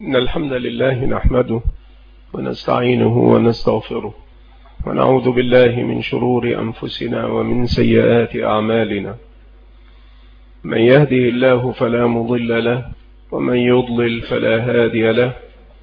إن الحمد لله نحمده ونستعينه ونستغفره ونعوذ بالله من شرور أنفسنا ومن سيئات أعمالنا. من يهده الله فلا مضل له ومن يضلل فلا هادي له،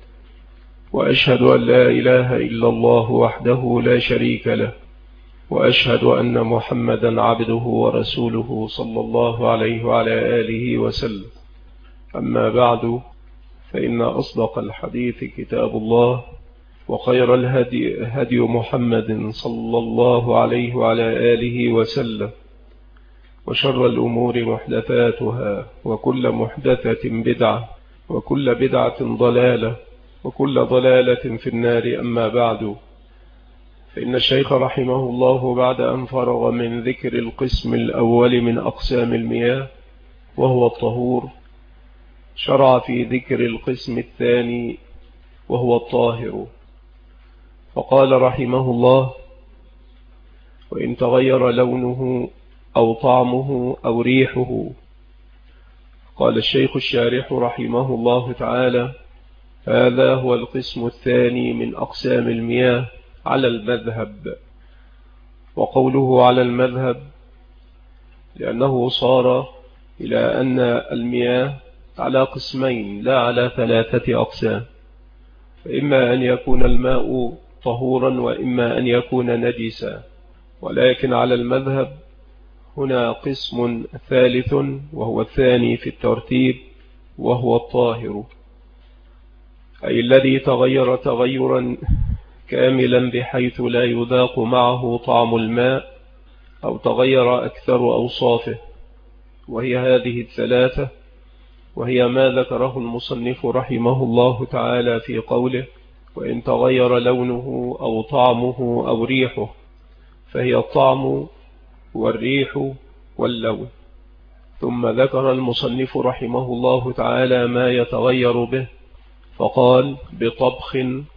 وأشهد أن لا إله إلا الله وحده لا شريك له، وأشهد أن محمدا عبده ورسوله صلى الله عليه وعلى آله وسلم. أما بعد، فإن أصدق الحديث كتاب الله، وخير الهدي هدي محمد صلى الله عليه وعلى آله وسلم، وشر الأمور محدثاتها، وكل محدثة بدعة، وكل بدعة ضلالة، وكل ضلالة في النار. أما بعد، فإن الشيخ رحمه الله بعد أن فرغ من ذكر القسم الأول من أقسام المياه وهو الطهور، شرع في ذكر القسم الثاني وهو الطاهر، فقال رحمه الله: وإن تغير لونه أو طعمه أو ريحه. قال الشيخ الشارح رحمه الله تعالى: هذا هو القسم الثاني من أقسام المياه على المذهب. وقوله على المذهب لأنه صار إلى أن المياه على قسمين لا على 3 أقسام، فإما أن يكون الماء طهورا وإما أن يكون نجسا، ولكن على المذهب هنا قسم ثالث وهو الثاني في الترتيب، وهو الطاهر، أي الذي تغير تغيرا كاملا بحيث لا يذاق معه طعم الماء، أو تغير أكثر أوصافه، وهي هذه 3، وهي ما ذكره المصنف رحمه الله تعالى في قوله: وإن تغير لونه أو طعمه أو ريحه، فهي الطعم والريح واللون. ثم ذكر المصنف رحمه الله تعالى ما يتغير به، فقال: بطبخ،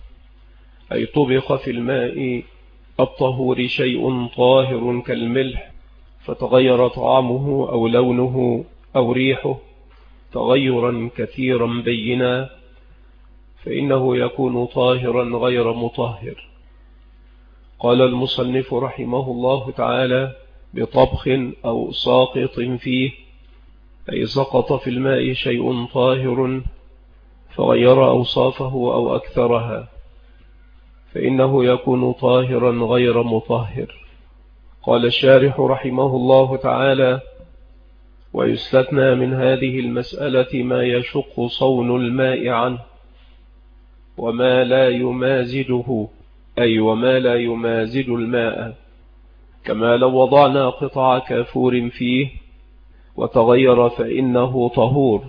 أي طبخ في الماء الطهور شيء طاهر كالملح، فتغير طعمه أو لونه أو ريحه تغيرا كثيرا بينا، فإنه يكون طاهرا غير مطهر. قال المصنف رحمه الله تعالى: بطبخ أو ساقط فيه، أي سقط في الماء شيء طاهر فغير أوصافه أو أكثرها، فإنه يكون طاهرا غير مطهر. قال الشارح رحمه الله تعالى: ويستثنى من هذه المسألة ما يشق صون الماء عنه، وما لا يمازجه، أي وما لا يمازج الماء، كما لو وضعنا قطع كافور فيه وتغير فإنه طهور،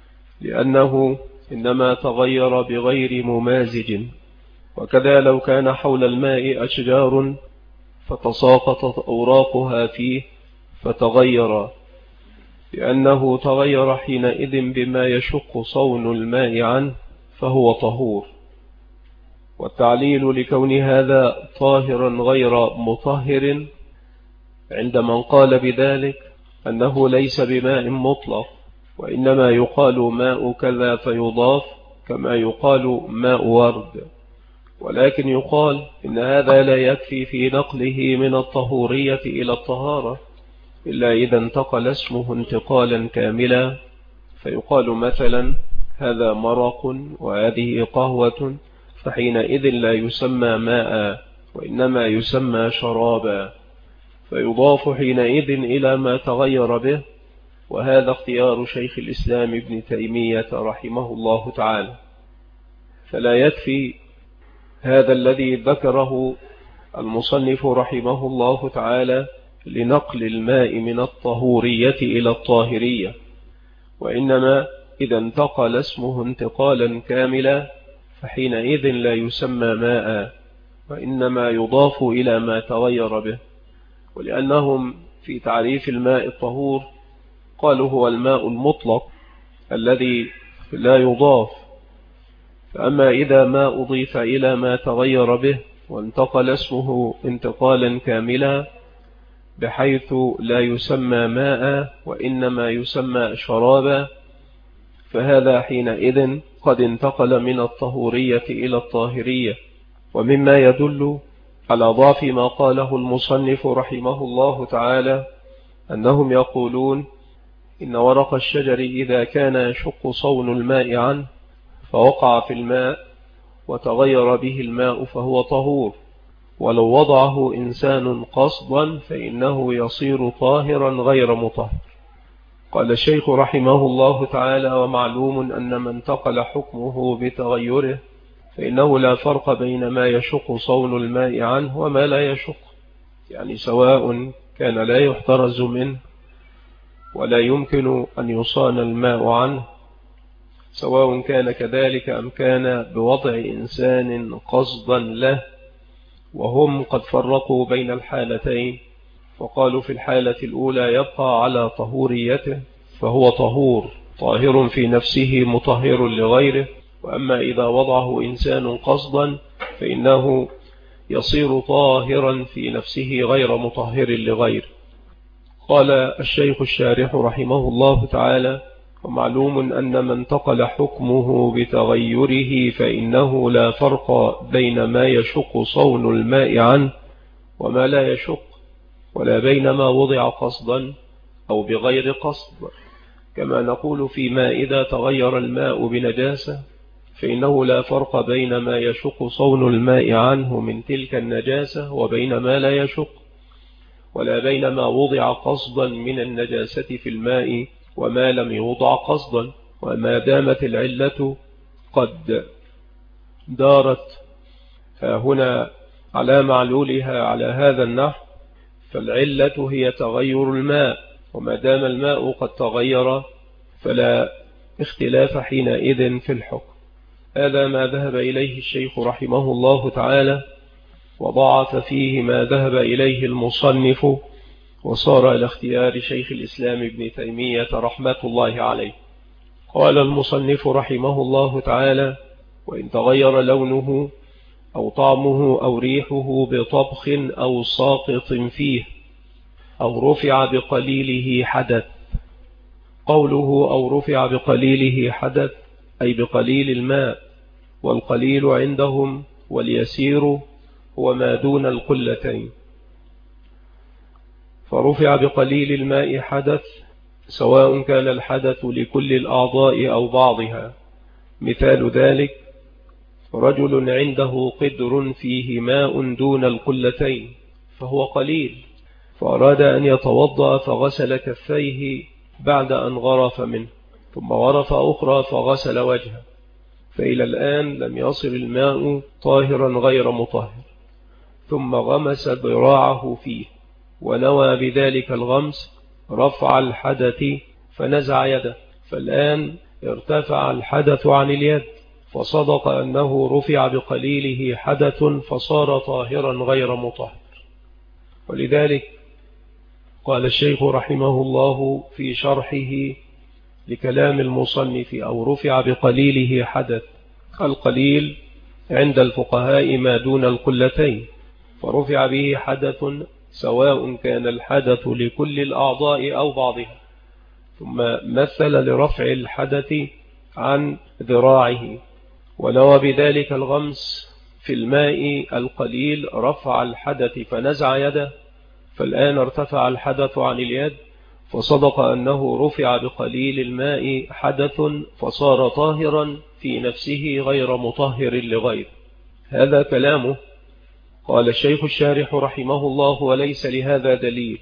لأنه إنما تغير بغير ممازج. وكذا لو كان حول الماء أشجار فتساقطت أوراقها فيه فتغير، لأنه تغير حينئذ بما يشق صون الماء عنه، فهو طهور. والتعليل لكون هذا طاهرا غير مطهر عند من قال بذلك أنه ليس بماء مطلق، وإنما يقال ماء كذا فيضاف، كما يقال ماء ورد. ولكن يقال إن هذا لا يكفي في نقله من الطهورية إلى الطهارة، إلا إذا انتقل اسمه انتقالا كاملا، فيقال مثلا: هذا مرق وهذه قهوة، فحينئذ لا يسمى ماء وإنما يسمى شرابا، فيضاف حينئذ إلى ما تغير به. وهذا اختيار شيخ الإسلام ابن تيمية رحمه الله تعالى. فلا يكفي هذا الذي ذكره المصنف رحمه الله تعالى لنقل الماء من الطهورية إلى الطاهرية، وإنما إذا انتقل اسمه انتقالا كاملا فحينئذ لا يسمى ماء وإنما يضاف إلى ما تغير به. ولأنهم في تعريف الماء الطهور قالوا هو الماء المطلق الذي لا يضاف. فأما إذا ما أضيف إلى ما تغير به وانتقل اسمه انتقالا كاملا بحيث لا يسمى ماء وإنما يسمى شرابا، فهذا حينئذ قد انتقل من الطهورية إلى الطاهرية. ومما يدل على ضعف ما قاله المصنف رحمه الله تعالى أنهم يقولون إن ورق الشجر إذا كان يشق صون الماء عنه فوقع في الماء وتغير به الماء فهو طهور، ولو وضعه إنسان قصدا فإنه يصير طاهرا غير مطهر. قال الشيخ رحمه الله تعالى: ومعلوم أن من انتقل حكمه بتغيره فإنه لا فرق بين ما يشق صون الماء عنه وما لا يشق، يعني سواء كان لا يحترز منه ولا يمكن أن يصان الماء عنه، سواء كان كذلك أم كان بوضع إنسان قصدا له. وهم قد فرقوا بين الحالتين، وقالوا في الحالة الأولى يبقى على طهوريته فهو طاهر في نفسه مطهر لغيره، وأما إذا وضعه إنسان قصدا فإنه يصير طاهرا في نفسه غير مطهر لغيره. قال الشيخ الشارح رحمه الله تعالى: ومعلوم أن من انتقل حكمه بتغيره فإنه لا فرق بين ما يشق صون الماء عنه وما لا يشق، ولا بين ما وضع قصدا أو بغير قصد، كما نقول فيما إذا تغير الماء بنجاسة فإنه لا فرق بين ما يشق صون الماء عنه من تلك النجاسة وبين ما لا يشق، ولا بين ما وضع قصدا من النجاسة في الماء وما لم يوضع قصدا. وما دامت العلة قد دارت هنا على معلولها على هذا النحو فالعلة هي تغير الماء، وما دام الماء قد تغير فلا اختلاف حينئذ في الحكم. هذا ما ذهب إليه الشيخ رحمه الله تعالى، وضاعف فيه ما ذهب إليه المصنف، وصار إلى اختيار شيخ الإسلام ابن تيمية رحمة الله عليه. قال المصنف رحمه الله تعالى: وإن تغير لونه أو طعمه أو ريحه بطبخ أو ساقط فيه أو رفع بقليله حدث. قوله أو رفع بقليله حدث أي بقليل الماء، والقليل عندهم واليسير هو ما دون القلتين. فرفع بقليل الماء حدث سواء كان الحدث لكل الأعضاء أو بعضها. مثال ذلك: رجل عنده قدر فيه ماء دون القلتين فهو قليل، فأراد أن يتوضأ فغسل كفيه بعد أن غرف منه، ثم غرف أخرى فغسل وجهه، فإلى الآن لم يصل الماء طاهرا غير مطهر، ثم غمس ذراعه فيه ونوى بذلك الغمس رفع الحدث فنزع يده، فالآن ارتفع الحدث عن اليد، فصدق أنه رفع بقليله حدث فصار طاهرا غير مطهر. ولذلك قال الشيخ رحمه الله في شرحه لكلام المصنف: أو رفع بقليله حدث. القليل عند الفقهاء ما دون القلتين، فرفع به حدث سواء كان الحدث لكل الأعضاء أو بعضها. ثم مثل لرفع الحدث عن ذراعه، ونوى بذلك الغمس في الماء القليل رفع الحدث فنزع يده، فالآن ارتفع الحدث عن اليد، فصدق أنه رفع بقليل الماء حدث فصار طاهرا في نفسه غير مطهر لغيره. هذا كلامه. قال الشيخ الشارح رحمه الله: وليس لهذا دليل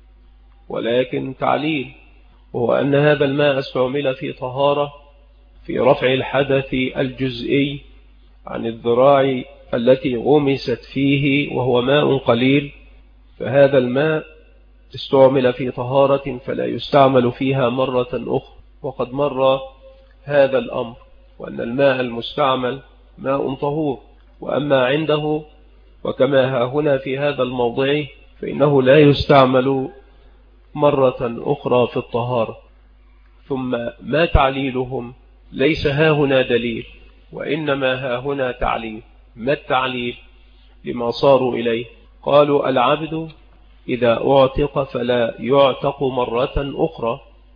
ولكن تعليل، وهو أن هذا الماء استعمل في طهارة في رفع الحدث الجزئي عن الذراع التي غمست فيه وهو ماء قليل، فهذا الماء استعمل في طهارة فلا يستعمل فيها مرة أخرى، وقد مر هذا الأمر، وأن الماء المستعمل ماء طهور. وأما عنده وكما ها هنا في هذا الموضع فإنه لا يستعمل مرة أخرى في الطهارة. ثم ما تعليلهم؟ ليس ها هنا دليل وإنما ها هنا تعليل. ما التعليل لما صاروا إليه؟ قالوا: العبد إذا أعتق فلا يعتق مرة أخرى،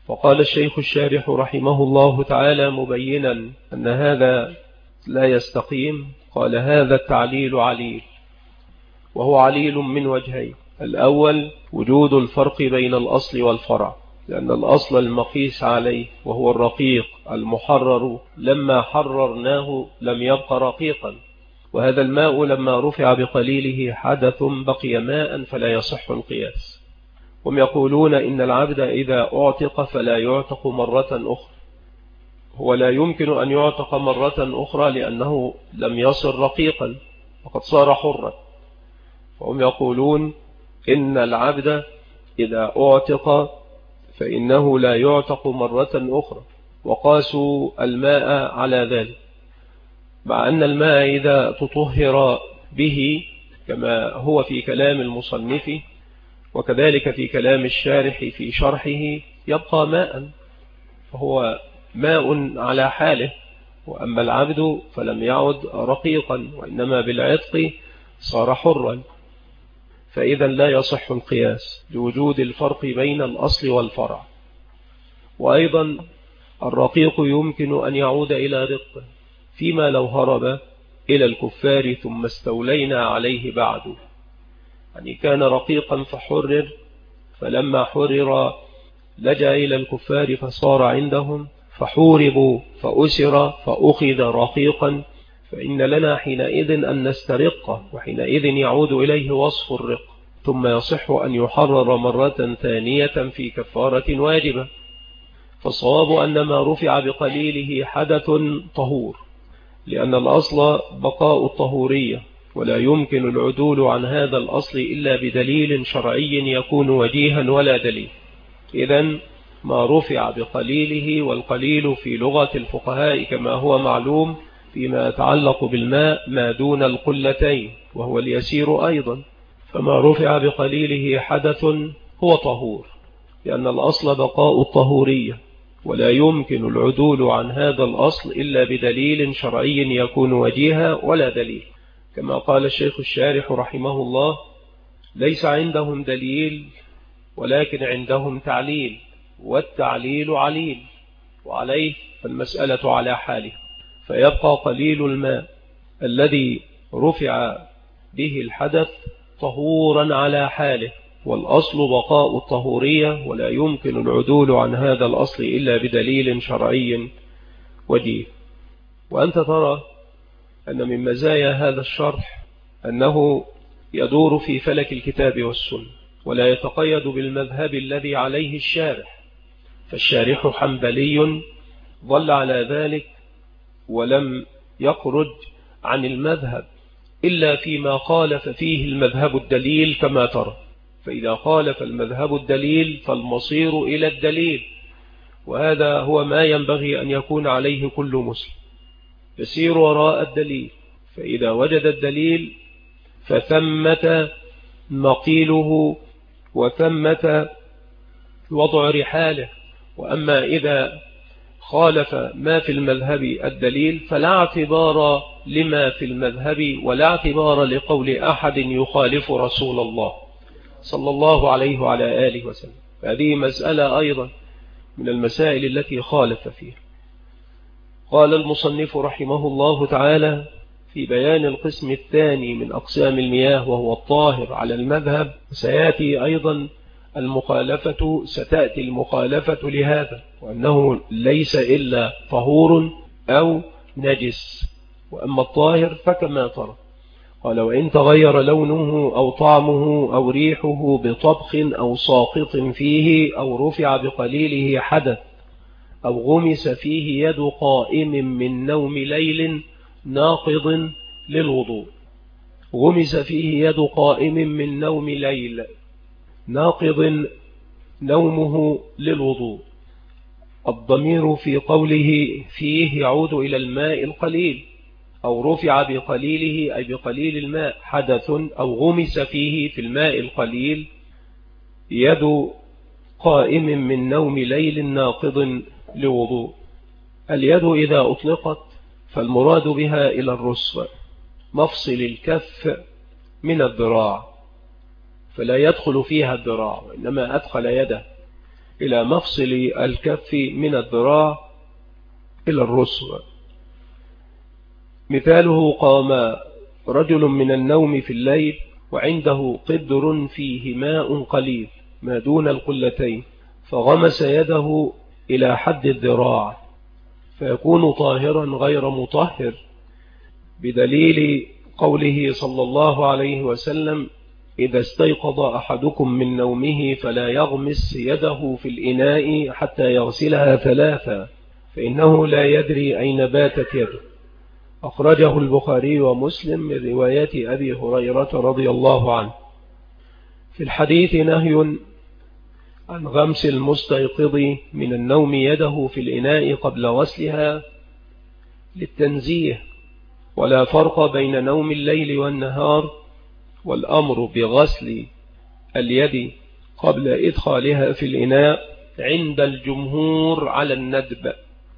وقال الشيخ الشارح رحمه الله تعالى مبينا أن هذا لا يستقيم، قال هذا التعليل عليل، وهو عليل من وجهين: الأول وجود الفرق بين الأصل والفرع، لأن الأصل المقيس عليه وهو الرقيق المحرر لما حررناه لم يبق رقيقا، وهذا الماء لما رفع بقليله حدث بقي ماء فلا يصح القياس. هم يقولون إن العبد إذا أعتق فلا يعتق مرة أخرى، هو لا يمكن أن يعتق مرة أخرى لأنه لم يصر رقيقا وقد صار حرا. فهم يقولون إن العبد إذا أعتق فإنه لا يعتق مرة أخرى، وقاسوا الماء على ذلك، مع أن الماء إذا تطهر به كما هو في كلام المصنف وكذلك في كلام الشارح في شرحه يبقى ماء، فهو ماء على حاله. وأما العبد فلم يعد رقيقا وإنما بالعتق صار حرا، فإذا لا يصح القياس لوجود الفرق بين الأصل والفرع. وأيضا الرقيق يمكن أن يعود إلى رقه فيما لو هرب إلى الكفار ثم استولينا عليه بعد، يعني كان رقيقا فحرر، فلما حرر لجأ إلى الكفار فصار عندهم، فحوربوا فأسر فأخذ رقيقا، فإن لنا حينئذ أن نسترقه، وحينئذ يعود إليه وصف الرق، ثم يصح أن يحرر مرة ثانية في كفارة واجبة. فالصواب أن ما رفع بقليله حدث طهور، لأن الأصل بقاء الطهورية، ولا يمكن العدول عن هذا الأصل إلا بدليل شرعي يكون وجيها ولا دليل. إذن ما رفع بقليله، والقليل في لغة الفقهاء كما هو معلوم فيما يتعلق بالماء ما دون القلتين، وهو اليسير أيضا، فما رفع بقليله حدث هو طهور، لأن الأصل بقاء الطهورية، ولا يمكن العدول عن هذا الأصل إلا بدليل شرعي يكون وجيها ولا دليل. كما قال الشيخ الشارح رحمه الله: ليس عندهم دليل ولكن عندهم تعليل، والتعليل عليل، وعليه فالمسألة على حاله، فيبقى قليل الماء الذي رفع به الحدث طهورا على حاله، والأصل بقاء الطهورية، ولا يمكن العدول عن هذا الأصل إلا بدليل شرعي وجيه. وأنت ترى أن من مزايا هذا الشرح أنه يدور في فلك الكتاب والسنة، ولا يتقيد بالمذهب الذي عليه الشارح، فالشارح حنبلي ظل على ذلك ولم يخرج عن المذهب إلا فيما خالف فيه المذهب الدليل كما ترى، فإذا خالف المذهب الدليل فالمصير إلى الدليل، وهذا هو ما ينبغي أن يكون عليه كل مسلم، يسير وراء الدليل، فإذا وجد الدليل فثمة مقيله وثمة وضع رحاله. وأما إذا خالف ما في المذهب الدليل فلا اعتبار لما في المذهب، ولا اعتبار لقول أحد يخالف رسول الله صلى الله عليه وعلى آله وسلم. هذه مسألة أيضا من المسائل التي خالف فيها. قال المصنف رحمه الله تعالى في بيان القسم الثاني من أقسام المياه وهو الطاهر على المذهب، سيأتي أيضا المخالفة، ستأتي المخالفة لهذا، وأنه ليس إلا طهور أو نجس. وأما الطاهر فكما ترى قال: وإن تغير لونه أو طعمه أو ريحه بطبخ أو ساقط فيه أو رفع بقليله حدث أو غمس فيه يد قائم من نوم ليل ناقض للوضوء. غمس فيه يد قائم من نوم ليل ناقض نومه للوضوء. الضمير في قوله فيه يعود إلى الماء القليل، أو رفع بقليله أي بقليل الماء حدث، أو غمس فيه في الماء القليل يد قائم من نوم ليل ناقض لوضوء. اليد إذا أطلقت فالمراد بها إلى الرسغ، مفصل الكف من الذراع، فلا يدخل فيها الذراع، وإنما أدخل يده إلى مفصل الكف من الذراع إلى الرسغ. مثاله: قام رجل من النوم في الليل وعنده قدر فيه ماء قليل ما دون القلتين، فغمس يده إلى حد الذراع، فيكون طاهرا غير مطهر، بدليل قوله صلى الله عليه وسلم: إذا استيقظ أحدكم من نومه فلا يغمس يده في الإناء حتى يغسلها 3، فإنه لا يدري أين باتت يده. أخرجه البخاري ومسلم من رواية أبي هريرة رضي الله عنه. في الحديث نهي عن غمس المستيقظ من النوم يده في الإناء قبل غسلها للتنزيه، ولا فرق بين نوم الليل والنهار، والأمر بغسل اليد قبل إدخالها في الإناء عند الجمهور على الندب.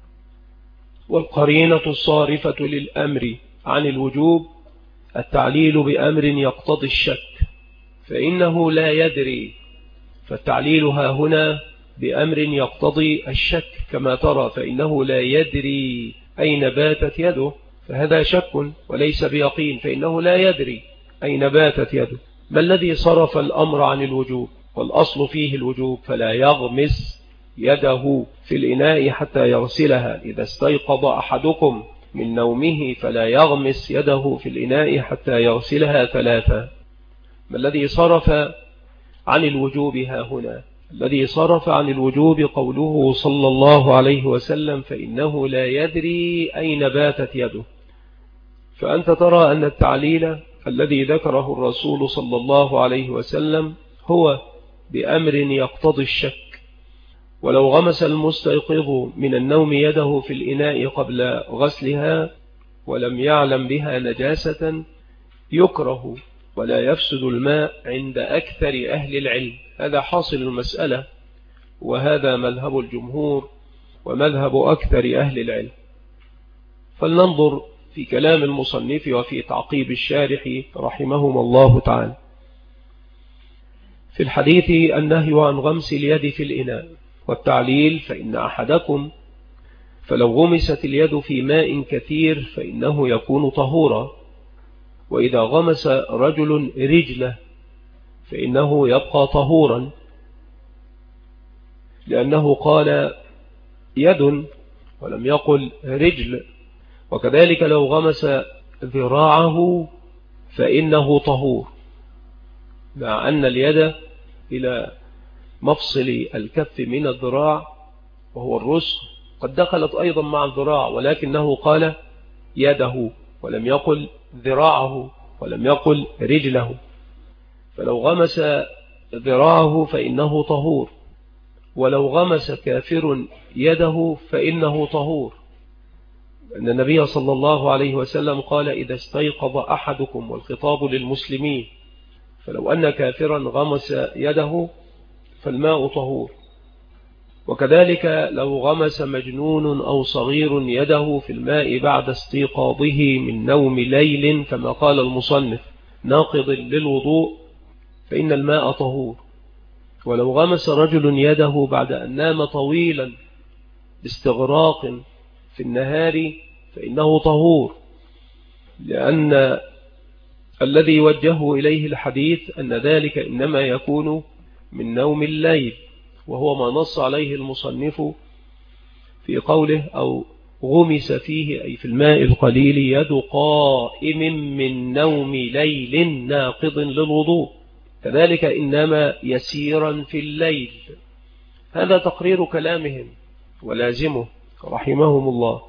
والقرينة الصارفة للأمر عن الوجوب التعليل بأمر يقتضي الشك، فإنه لا يدري، فالتعليل ها هنا بأمر يقتضي الشك، كما ترى فإنه لا يدري أين باتت يده، فهذا شك وليس بيقين، فإنه لا يدري أين باتت يده. ما الذي صرف الأمر عن الوجوب؟ والأصل فيه الوجوب، فلا يغمس يده في الإناء حتى يغسلها. إذا استيقظ أحدكم من نومه فلا يغمس يده في الإناء حتى يغسلها 3. ما الذي صرف عن الوجوب ها هنا؟ الذي صرف عن الوجوب قوله صلى الله عليه وسلم: فإنه لا يدري أين باتت يده. فأنت ترى أن التعليل الذي ذكره الرسول صلى الله عليه وسلم هو بأمر يقتضي الشك. ولو غمس المستيقظ من النوم يده في الإناء قبل غسلها ولم يعلم بها نجاسة يكره ولا يفسد الماء عند أكثر أهل العلم. هذا حاصل المسألة، وهذا مذهب الجمهور ومذهب أكثر أهل العلم. فلننظر في كلام المصنف وفي تعقيب الشارح رحمهم الله تعالى. في الحديث النهي عن غمس اليد في الإناء والتعليل: فإن أحدكم فلو غمست اليد في ماء كثير فإنه يكون طهورا، وإذا غمس رجل رجله فإنه يبقى طهورا، لأنه قال يد ولم يقل رجل. وكذلك لو غمس ذراعه فإنه طهور، مع أن اليد إلى مفصل الكف من الذراع وهو الرسغ قد دخلت أيضا مع الذراع، ولكنه قال يده ولم يقل ذراعه ولم يقل رجله. فلو غمس ذراعه فإنه طهور، ولو غمس كافر يده فإنه طهور، أن النبي صلى الله عليه وسلم قال: إذا استيقظ أحدكم، والخطاب للمسلمين، فلو أن كافرا غمس يده فالماء طهور. وكذلك لو غمس مجنون أو صغير يده في الماء بعد استيقاظه من نوم ليل كما قال المصنف ناقض للوضوء فإن الماء طهور. ولو غمس رجل يده بعد أن نام طويلا باستغراق في النهار فإنه طهور، لأن الذي وجهه إليه الحديث أن ذلك إنما يكون من نوم الليل، وهو ما نص عليه المصنف في قوله: أو غمس فيه، أي في الماء القليل، يد قائم من نوم ليل ناقض للوضوء، كذلك إنما يسيرا في الليل. هذا تقرير كلامهم ولازمه رحمهم الله.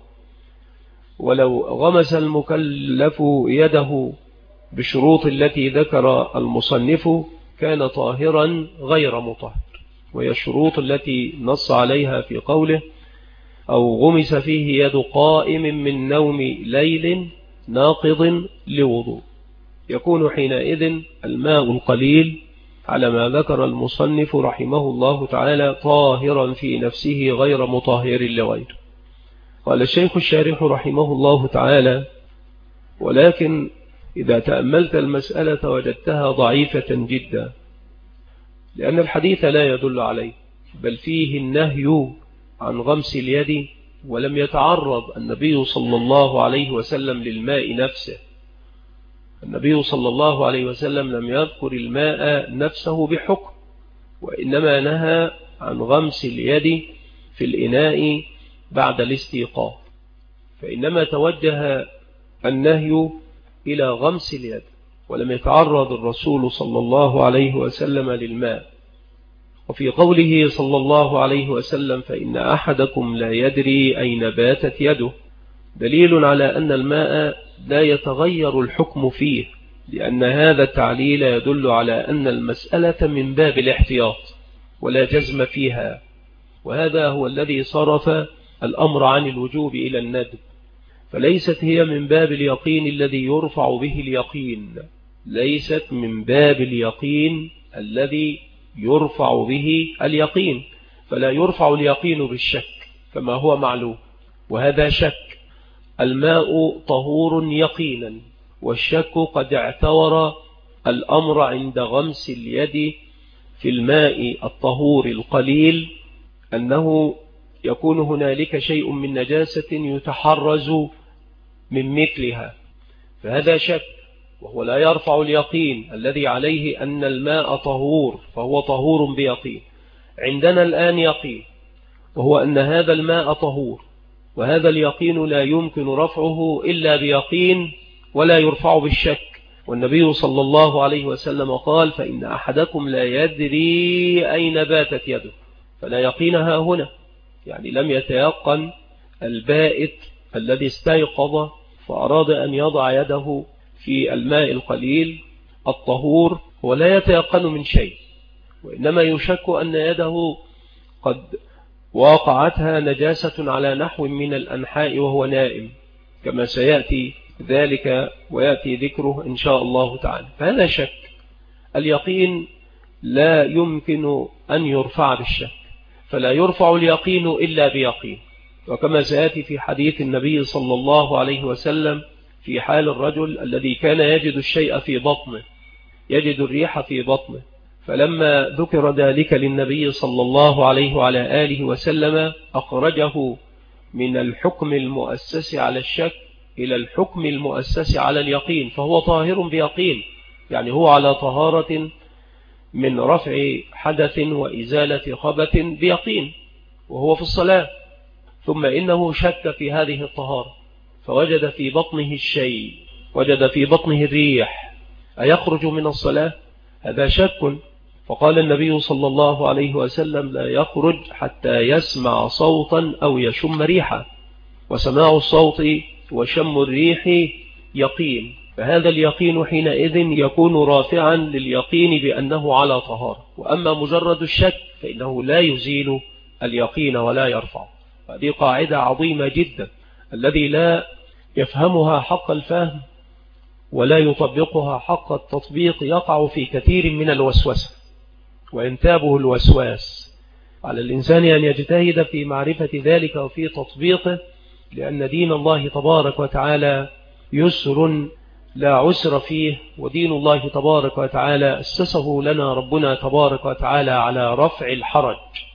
ولو غمس المكلف يده بشروط التي ذكر المصنف كان طاهرا غير مطهر، وهي الشروط التي نص عليها في قوله: أو غمس فيه يد قائم من نوم ليل ناقض لوضوء. يكون حينئذ الماء القليل على ما ذكر المصنف رحمه الله تعالى طاهرا في نفسه غير مطهر لغيره. قال الشيخ الشارح رحمه الله تعالى: ولكن إذا تأملت المسألة وجدتها ضعيفة جدا، لأن الحديث لا يدل عليه، بل فيه النهي عن غمس اليد، ولم يتعرض النبي صلى الله عليه وسلم للماء نفسه. النبي صلى الله عليه وسلم لم يذكر الماء نفسه بحكم، وإنما نهى عن غمس اليد في الإناء بعد الاستيقاظ، فإنما توجه النهي إلى غمس اليد، ولم يتعرض الرسول صلى الله عليه وسلم للماء. وفي قوله صلى الله عليه وسلم فإن أحدكم لا يدري أين باتت يده، دليل على أن الماء لا يتغير الحكم فيه، لأن هذا التعليل يدل على أن المسألة من باب الاحتياط ولا جزم فيها، وهذا هو الذي صرف الأمر عن الوجوب إلى الندب، فليست هي من باب اليقين الذي يرفع به اليقين، ليست من باب اليقين الذي يرفع به اليقين، فلا يرفع اليقين بالشك كما هو معلوم، وهذا شك. الماء طهور يقينا، والشك قد اعتور الأمر عند غمس اليد في الماء الطهور القليل، أنه يكون هنالك شيء من نجاسة يتحرز من مثلها، فهذا شك، وهو لا يرفع اليقين الذي عليه أن الماء طهور، فهو طهور بيقين. عندنا الآن يقين، وهو أن هذا الماء طهور، وهذا اليقين لا يمكن رفعه إلا بيقين ولا يرفع بالشك. والنبي صلى الله عليه وسلم قال فإن أحدكم لا يدري أين باتت يده، فلا يقينها هنا، يعني لم يتيقن البائت الذي استيقظ فأراد أن يضع يده في الماء القليل الطهور، ولا يتيقن من شيء، وإنما يشك أن يده قد وقعتها نجاسة على نحو من الأنحاء وهو نائم، كما سيأتي ذلك ويأتي ذكره إن شاء الله تعالى. فهذا شك. اليقين لا يمكن أن يرفع بالشك، فلا يرفع اليقين إلا بيقين، وكما سيأتي في حديث النبي صلى الله عليه وسلم في حال الرجل الذي كان يجد الشيء في بطنه، يجد الريح في بطنه، فلما ذكر ذلك للنبي صلى الله عليه وعلى آله وسلم أخرجه من الحكم المؤسس على الشك إلى الحكم المؤسس على اليقين، فهو طاهر بيقين، يعني هو على طهارة من رفع حدث وإزالة خبث بيقين وهو في الصلاة، ثم إنه شك في هذه الطهارة فوجد في بطنه الشيء، وجد في بطنه الريح، أيخرج من الصلاة؟ هذا شك. فقال النبي صلى الله عليه وسلم لا يخرج حتى يسمع صوتا أو يشم ريحا، وسماع الصوت وشم الريح يقين، فهذا اليقين حينئذ يكون رافعا لليقين بأنه على طهارة. وأما مجرد الشك فإنه لا يزيل اليقين ولا يرفع. هذه قاعدة عظيمة جدا، الذي لا يفهمها حق الفهم ولا يطبقها حق التطبيق يقع في كثير من الوسوسة، وينتابه الوسواس. على الإنسان أن يجتهد في معرفة ذلك وفي تطبيقه، لأن دين الله تبارك وتعالى يسر لا عسر فيه، ودين الله تبارك وتعالى أسسه لنا ربنا تبارك وتعالى على رفع الحرج.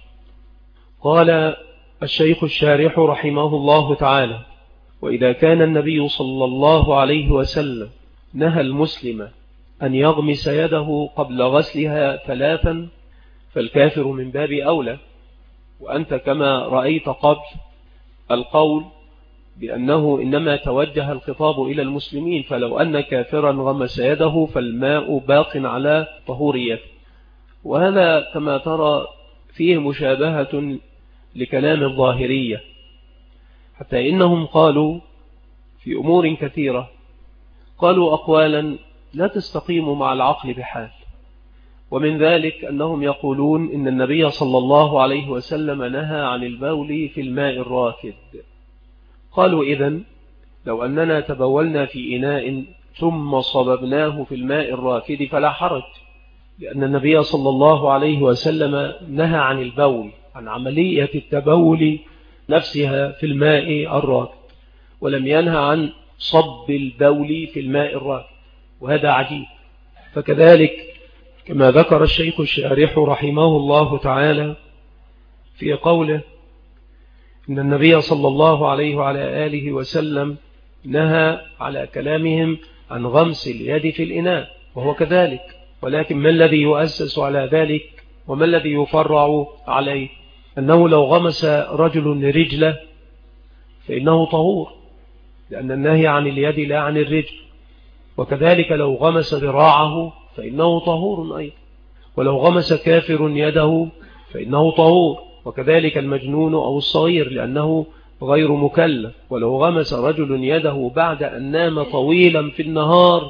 قال الشيخ الشارح رحمه الله تعالى: وإذا كان النبي صلى الله عليه وسلم نهى المسلم أن يغمس يده قبل غسلها 3 فالكافر من باب أولى. وأنت كما رأيت قبل القول بأنه إنما توجه الخطاب إلى المسلمين، فلو أن كافرا غمس يده فالماء باق على طهوريته. وهذا كما ترى فيه مشابهة لكلام الظاهرية، حتى إنهم قالوا في أمور كثيرة، قالوا أقوالا لا تستقيم مع العقل بحال، ومن ذلك أنهم يقولون إن النبي صلى الله عليه وسلم نهى عن البول في الماء الراكد. قالوا إذن لو أننا تبولنا في إناء ثم صببناه في الماء الراكد فلا حرج، لأن النبي صلى الله عليه وسلم نهى عن البول، عن عملية التبول نفسها في الماء الراكد، ولم ينهى عن صب البول في الماء الراكد، وهذا عجيب. فكذلك كما ذكر الشيخ الشارح رحمه الله تعالى في قوله إن النبي صلى الله عليه وعلى آله وسلم نهى على كلامهم عن غمس اليد في الإناء، وهو كذلك، ولكن ما الذي يؤسس على ذلك وما الذي يفرع عليه؟ أنه لو غمس رجل رجله فإنه طهور، لأن النهي عن اليد لا عن الرجل، وكذلك لو غمس ذراعه فإنه طهور أيضا، ولو غمس كافر يده فإنه طهور، وكذلك المجنون أو الصغير لأنه غير مكلف. ولو غمس رجل يده بعد أن نام طويلا في النهار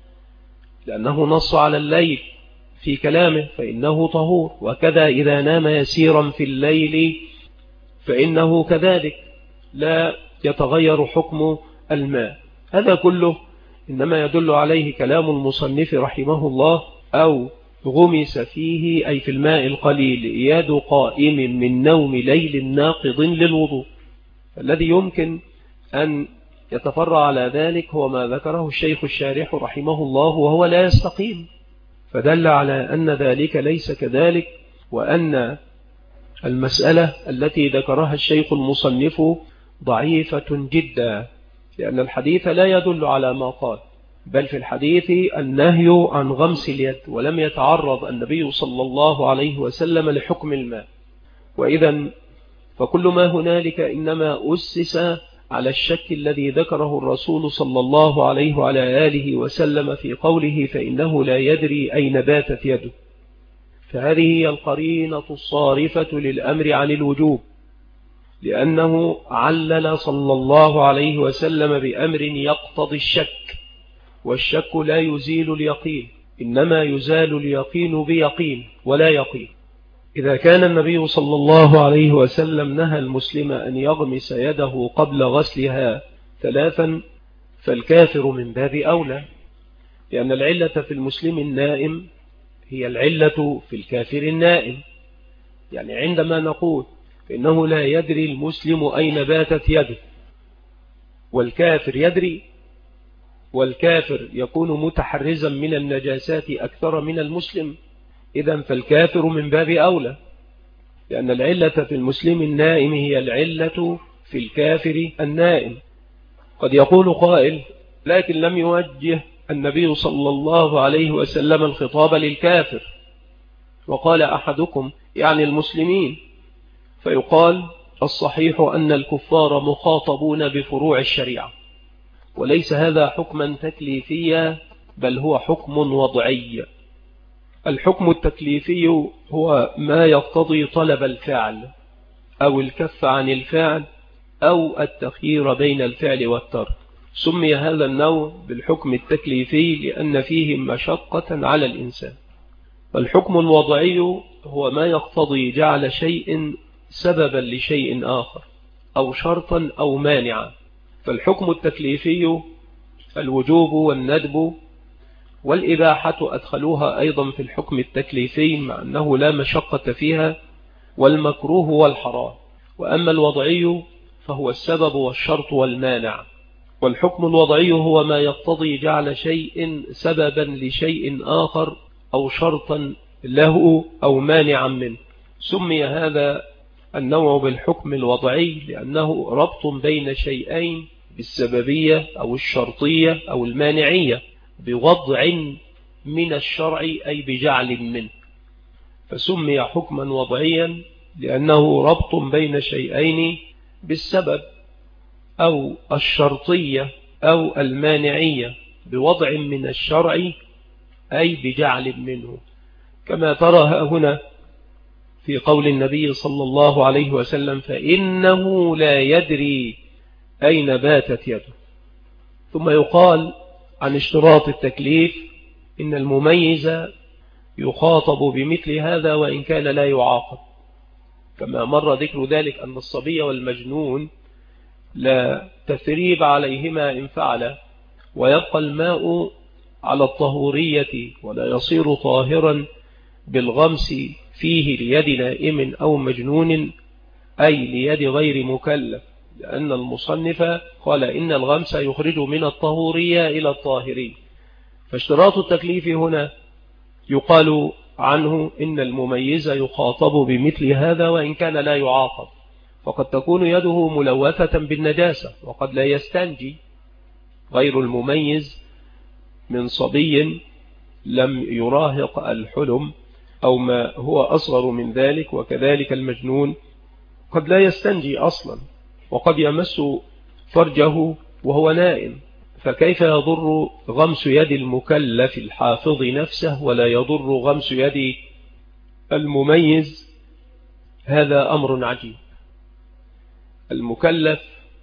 لأنه نص على الليل في كلامه فإنه طهور، وكذا إذا نام يسيرا في الليل فإنه كذلك لا يتغير حكم الماء. هذا كله إنما يدل عليه كلام المصنف رحمه الله: أو غمس فيه أي في الماء القليل يد قائم من نوم ليل ناقض للوضوء. الذي يمكن أن يتفرع على ذلك هو ما ذكره الشيخ الشارح رحمه الله، وهو لا يستقيم، فدل على أن ذلك ليس كذلك، وأن المسألة التي ذكرها الشيخ المصنف ضعيفة جدا، لأن الحديث لا يدل على ما قال، بل في الحديث النهي عن غمس اليد، ولم يتعرض النبي صلى الله عليه وسلم لحكم الماء. وإذا فكل ما هنالك إنما أسس على الشك الذي ذكره الرسول صلى الله عليه وعلى آله وسلم في قوله فإنه لا يدري أين باتت يده، فهذه هي القرينة الصارفة للأمر عن الوجوب، لأنه علل صلى الله عليه وسلم بأمر يقتضي الشك، والشك لا يزيل اليقين، إنما يزال اليقين بيقين ولا يقين. إذا كان النبي صلى الله عليه وسلم نهى المسلم أن يغمس يده قبل غسلها 3 فالكافر من باب أولى، لأن العلة في المسلم النائم هي العلة في الكافر النائم. يعني عندما نقول إنه لا يدري المسلم أين باتت يده والكافر يدري، والكافر يكون متحرزا من النجاسات أكثر من المسلم، إذن فالكافر من باب أولى، لأن العلة في المسلم النائم هي العلة في الكافر النائم. قد يقول قائل: لكن لم يوجه النبي صلى الله عليه وسلم الخطاب للكافر، وقال أحدكم يعني المسلمين، فيقال: الصحيح أن الكفار مخاطبون بفروع الشريعة، وليس هذا حكما تكليفيا بل هو حكم وضعي. الحكم التكليفي هو ما يقتضي طلب الفعل أو الكف عن الفعل أو التخيير بين الفعل والترك. سمي هذا النوع بالحكم التكليفي لأن فيه مشقة على الإنسان. الحكم الوضعي هو ما يقتضي جعل شيء سببا لشيء آخر أو شرطا أو مانعا. فالحكم التكليفي الوجوب والندب والإباحة أدخلوها أيضا في الحكم التكليفي مع أنه لا مشقة فيها، والمكروه والحرام. وأما الوضعي فهو السبب والشرط والمانع. والحكم الوضعي هو ما يقتضي جعل شيء سببا لشيء آخر أو شرطا له أو مانعا منه. سمي هذا النوع بالحكم الوضعي لأنه ربط بين شيئين بالسببية أو الشرطية أو المانعية بوضع من الشرع أي بجعل منه، فسمي حكما وضعيا لأنه ربط بين شيئين بالسبب أو الشرطية أو المانعية بوضع من الشرع أي بجعل منه، كما ترى هنا في قول النبي صلى الله عليه وسلم فإنه لا يدري أين باتت يده. ثم يقال عن اشتراط التكليف إن المميز يخاطب بمثل هذا وإن كان لا يعاقب، كما مر ذكر ذلك أن الصبي والمجنون لا تثريب عليهما إن فعل، ويبقى الماء على الطهورية ولا يصير طاهرا بالغمس فيه ليد نائم أو مجنون أي ليد غير مكلف، لأن المصنف قال إن الغمس يخرج من الطهورية إلى الطاهرية. فاشتراط التكليف هنا يقال عنه إن المميز يخاطب بمثل هذا وإن كان لا يعاقب، فقد تكون يده ملوثة بالنجاسة، وقد لا يستنجي غير المميز من صبي لم يراهق الحلم أو ما هو أصغر من ذلك، وكذلك المجنون قد لا يستنجي أصلا، وقد يمس فرجه وهو نائم، فكيف يضر غمس يد المكلف الحافظ نفسه ولا يضر غمس يد المميز؟ هذا أمر عجيب. المكلف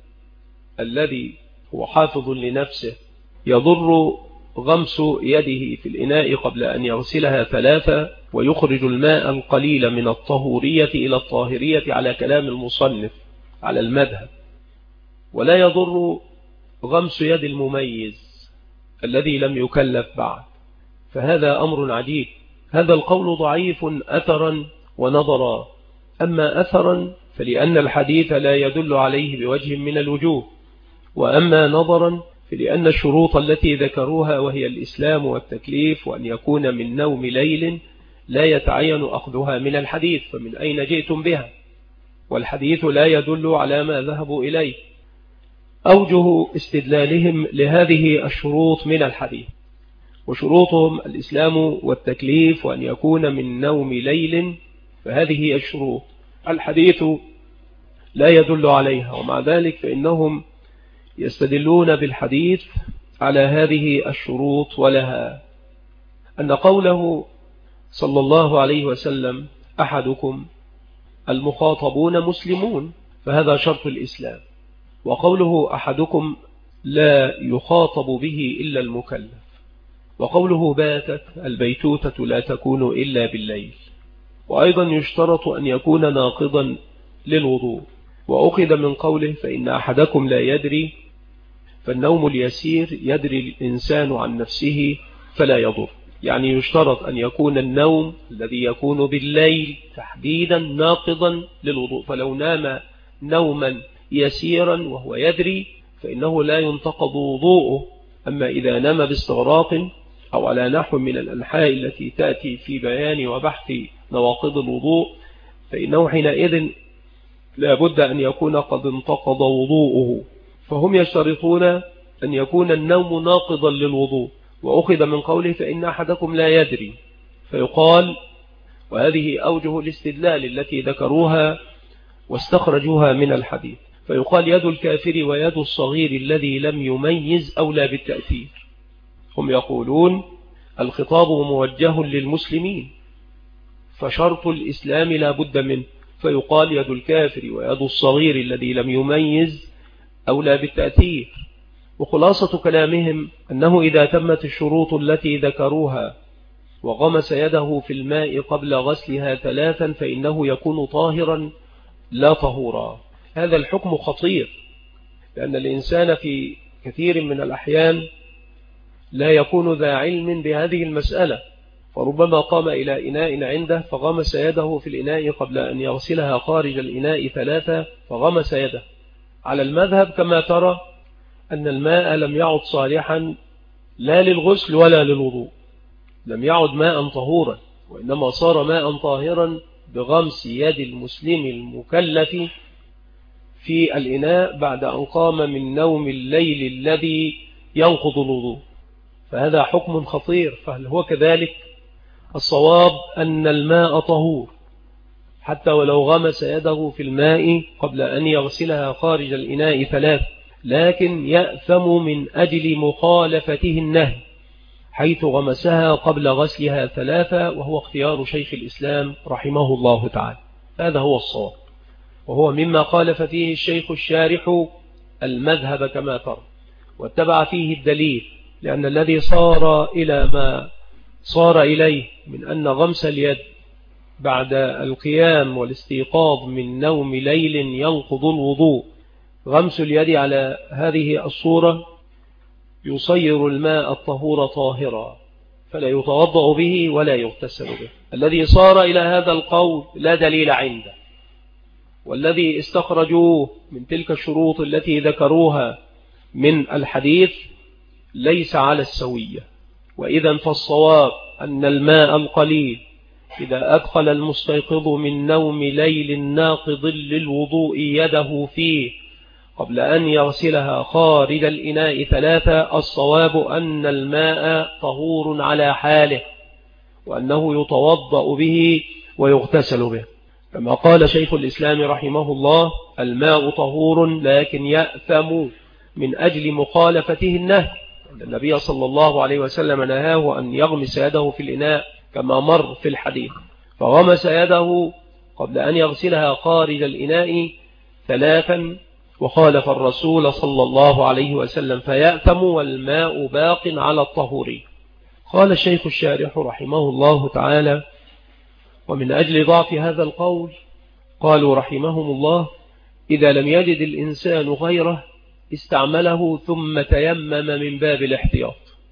الذي هو حافظ لنفسه يضر غمس يده في الإناء قبل أن يغسلها 3 ويخرج الماء القليل من الطهورية إلى الطاهرية على كلام المصنف على المذهب، ولا يضر غمس يد المميز الذي لم يكلف بعد، فهذا أمر عجيب. هذا القول ضعيف أثرا ونظرا، أما أثرا فلأن الحديث لا يدل عليه بوجه من الوجوه، وأما نظرا فلأن الشروط التي ذكروها وهي الإسلام والتكليف وأن يكون من نوم ليل لا يتعين أخذها من الحديث، فمن أين جئتم بها؟ والحديث لا يدل على ما ذهبوا إليه. أوجه استدلالهم لهذه الشروط من الحديث، وشروطهم الإسلام والتكليف وأن يكون من نوم ليل، فهذه الشروط الحديث لا يدل عليها، ومع ذلك فإنهم يستدلون بالحديث على هذه الشروط ولها. أن قوله صلى الله عليه وسلم أحدكم، المخاطبون مسلمون، فهذا شرط الإسلام، وقوله أحدكم لا يخاطب به إلا المكلف، وقوله باتت، البيتوتة لا تكون إلا بالليل، وأيضا يشترط أن يكون ناقضا للوضوء، وأخذ من قوله فإن أحدكم لا يدري، فالنوم اليسير يدري الإنسان عن نفسه فلا يضر، يعني يشترط أن يكون النوم الذي يكون بالليل تحديدا ناقضا للوضوء، فلو نام نوما يسيرا وهو يدري فإنه لا ينتقض وضوءه. أما إذا نام باستغراق أو على نحو من الأنحاء التي تأتي في بيان وبحث نواقض الوضوء فإنه حينئذ لا بد أن يكون قد انتقض وضوءه، فهم يشترطون أن يكون النوم ناقضا للوضوء. وأخذ من قوله فإن أحدكم لا يدري، فيقال، وهذه أوجه الاستدلال التي ذكروها واستخرجوها من الحديث، فيقال يد الكافر ويد الصغير الذي لم يميز أولى بالتأثير. هم يقولون الخطاب موجه للمسلمين، فشرط الإسلام لا بد منه، فيقال يد الكافر ويد الصغير الذي لم يميز أولى بالتأثير. وخلاصة كلامهم أنه إذا تمت الشروط التي ذكروها وغمس يده في الماء قبل غسلها 3 فإنه يكون طاهرا لا طهورا. هذا الحكم خطير، لأن الإنسان في كثير من الأحيان لا يكون ذا علم بهذه المسألة، فربما قام إلى إناء عنده فغمس يده في الإناء قبل أن يغسلها خارج الإناء 3 فغمس يده. على المذهب كما ترى أن الماء لم يعد صالحا لا للغسل ولا للوضوء، لم يعد ماء طهورا، وإنما صار ماء طاهرا بغمس يد المسلم المكلف في الإناء بعد أن قام من نوم الليل الذي ينقض الوضوء، فهذا حكم خطير. فهل هو كذلك؟ الصواب أن الماء طهور حتى ولو غمس يده في الماء قبل أن يغسلها خارج الإناء 3، لكن يأثم من أجل مخالفته النهي حيث غمسها قبل غسلها 3، وهو اختيار شيخ الإسلام رحمه الله تعالى. هذا هو الصواب، وهو مما خالف فيه الشيخ الشارح المذهب كما ترى، واتبع فيه الدليل، لأن الذي صار إلى ما صار إليه من أن غمس اليد بعد القيام والاستيقاظ من نوم ليل ينقض الوضوء، غمس اليد على هذه الصورة يصير الماء الطهور طاهرا فلا يتوضأ به ولا يغتسل به. الذي صار إلى هذا القول لا دليل عنده، والذي استخرجوه من تلك الشروط التي ذكروها من الحديث ليس على السوية. وإذا فالصواب أن الماء القليل إذا أدخل المستيقظ من نوم ليل ناقض للوضوء يده فيه قبل أن يغسلها خارج الإناء 3، الصواب أن الماء طهور على حاله، وأنه يتوضأ به ويغتسل به، كما قال شيخ الإسلام رحمه الله: الماء طهور لكن يأثم من أجل مخالفته النهي. النبي صلى الله عليه وسلم نهاه أن يغمس يده في الإناء كما مر في الحديث، فغمس يده قبل أن يغسلها خارج الإناء 3 وخالف الرسول صلى الله عليه وسلم فيأثم والماء باق على الطهور. قال الشيخ الشارح رحمه الله تعالى: ومن أجل ضعف هذا القول قالوا رحمهم الله: إذا لم يجد الإنسان غيره استعمله ثم تيمم من باب الاحتياط.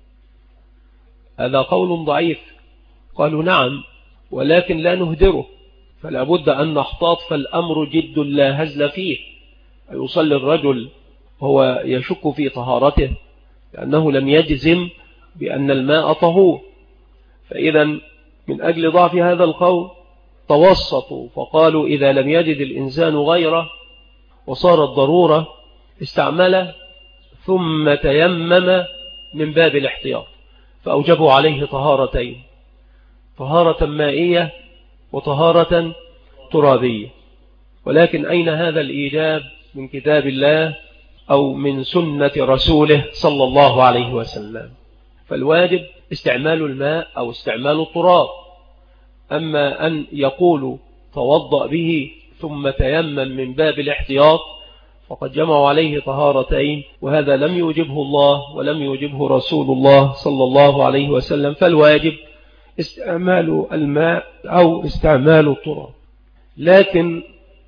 هذا قول ضعيف. قالوا نعم، ولكن لا نهدره، فلا بد أن نحتاط، فالأمر جد لا هزل فيه. يصلي الرجل وهو يشك في طهارته لأنه لم يجزم بأن الماء طهور. فإذا من أجل ضعف هذا القول توسطوا فقالوا: إذا لم يجد الإنسان غيره وصارت ضرورة استعمله ثم تيمم من باب الاحتياط، فأوجبوا عليه طهارتين: طهارة مائية وطهارة ترابية. ولكن أين هذا الإيجاب من كتاب الله أو من سنة رسوله صلى الله عليه وسلم؟ فالواجب استعمال الماء أو استعمال التراب. أما أن يقول توضأ به ثم تيمم من باب الاحتياط فقد جمعوا عليه طهارتين، وهذا لم يوجبه الله ولم يوجبه رسول الله صلى الله عليه وسلم. فالواجب استعمال الماء أو استعمال التراب. لكن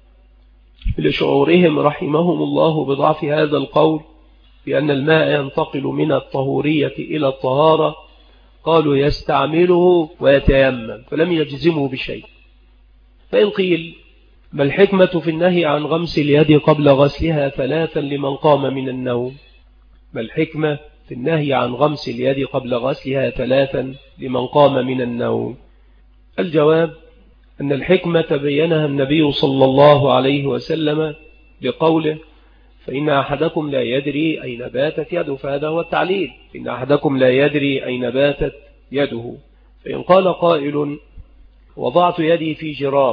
لشعورهم رحمهم الله بضعف هذا القول بأن الماء ينتقل من الطهورية إلى الطهارة قالوا يستعمله ويتيمم، فلم يجزموا بشيء. فإن قيل: ما الحكمة في النهي عن غمس اليد قبل غسلها 3 لمن قام من النوم؟ ما الحكمة في النهي عن غمس اليد قبل غسلها 3 لمن قام من النوم؟ الجواب أن الحكمة بينها النبي صلى الله عليه وسلم بقوله: فإن أحدكم لا يدري أين باتت يده، فهذا هو التعليل: فإن أحدكم لا يدري أين باتت يده. فإن قال قائل: وضعت يدي في جراب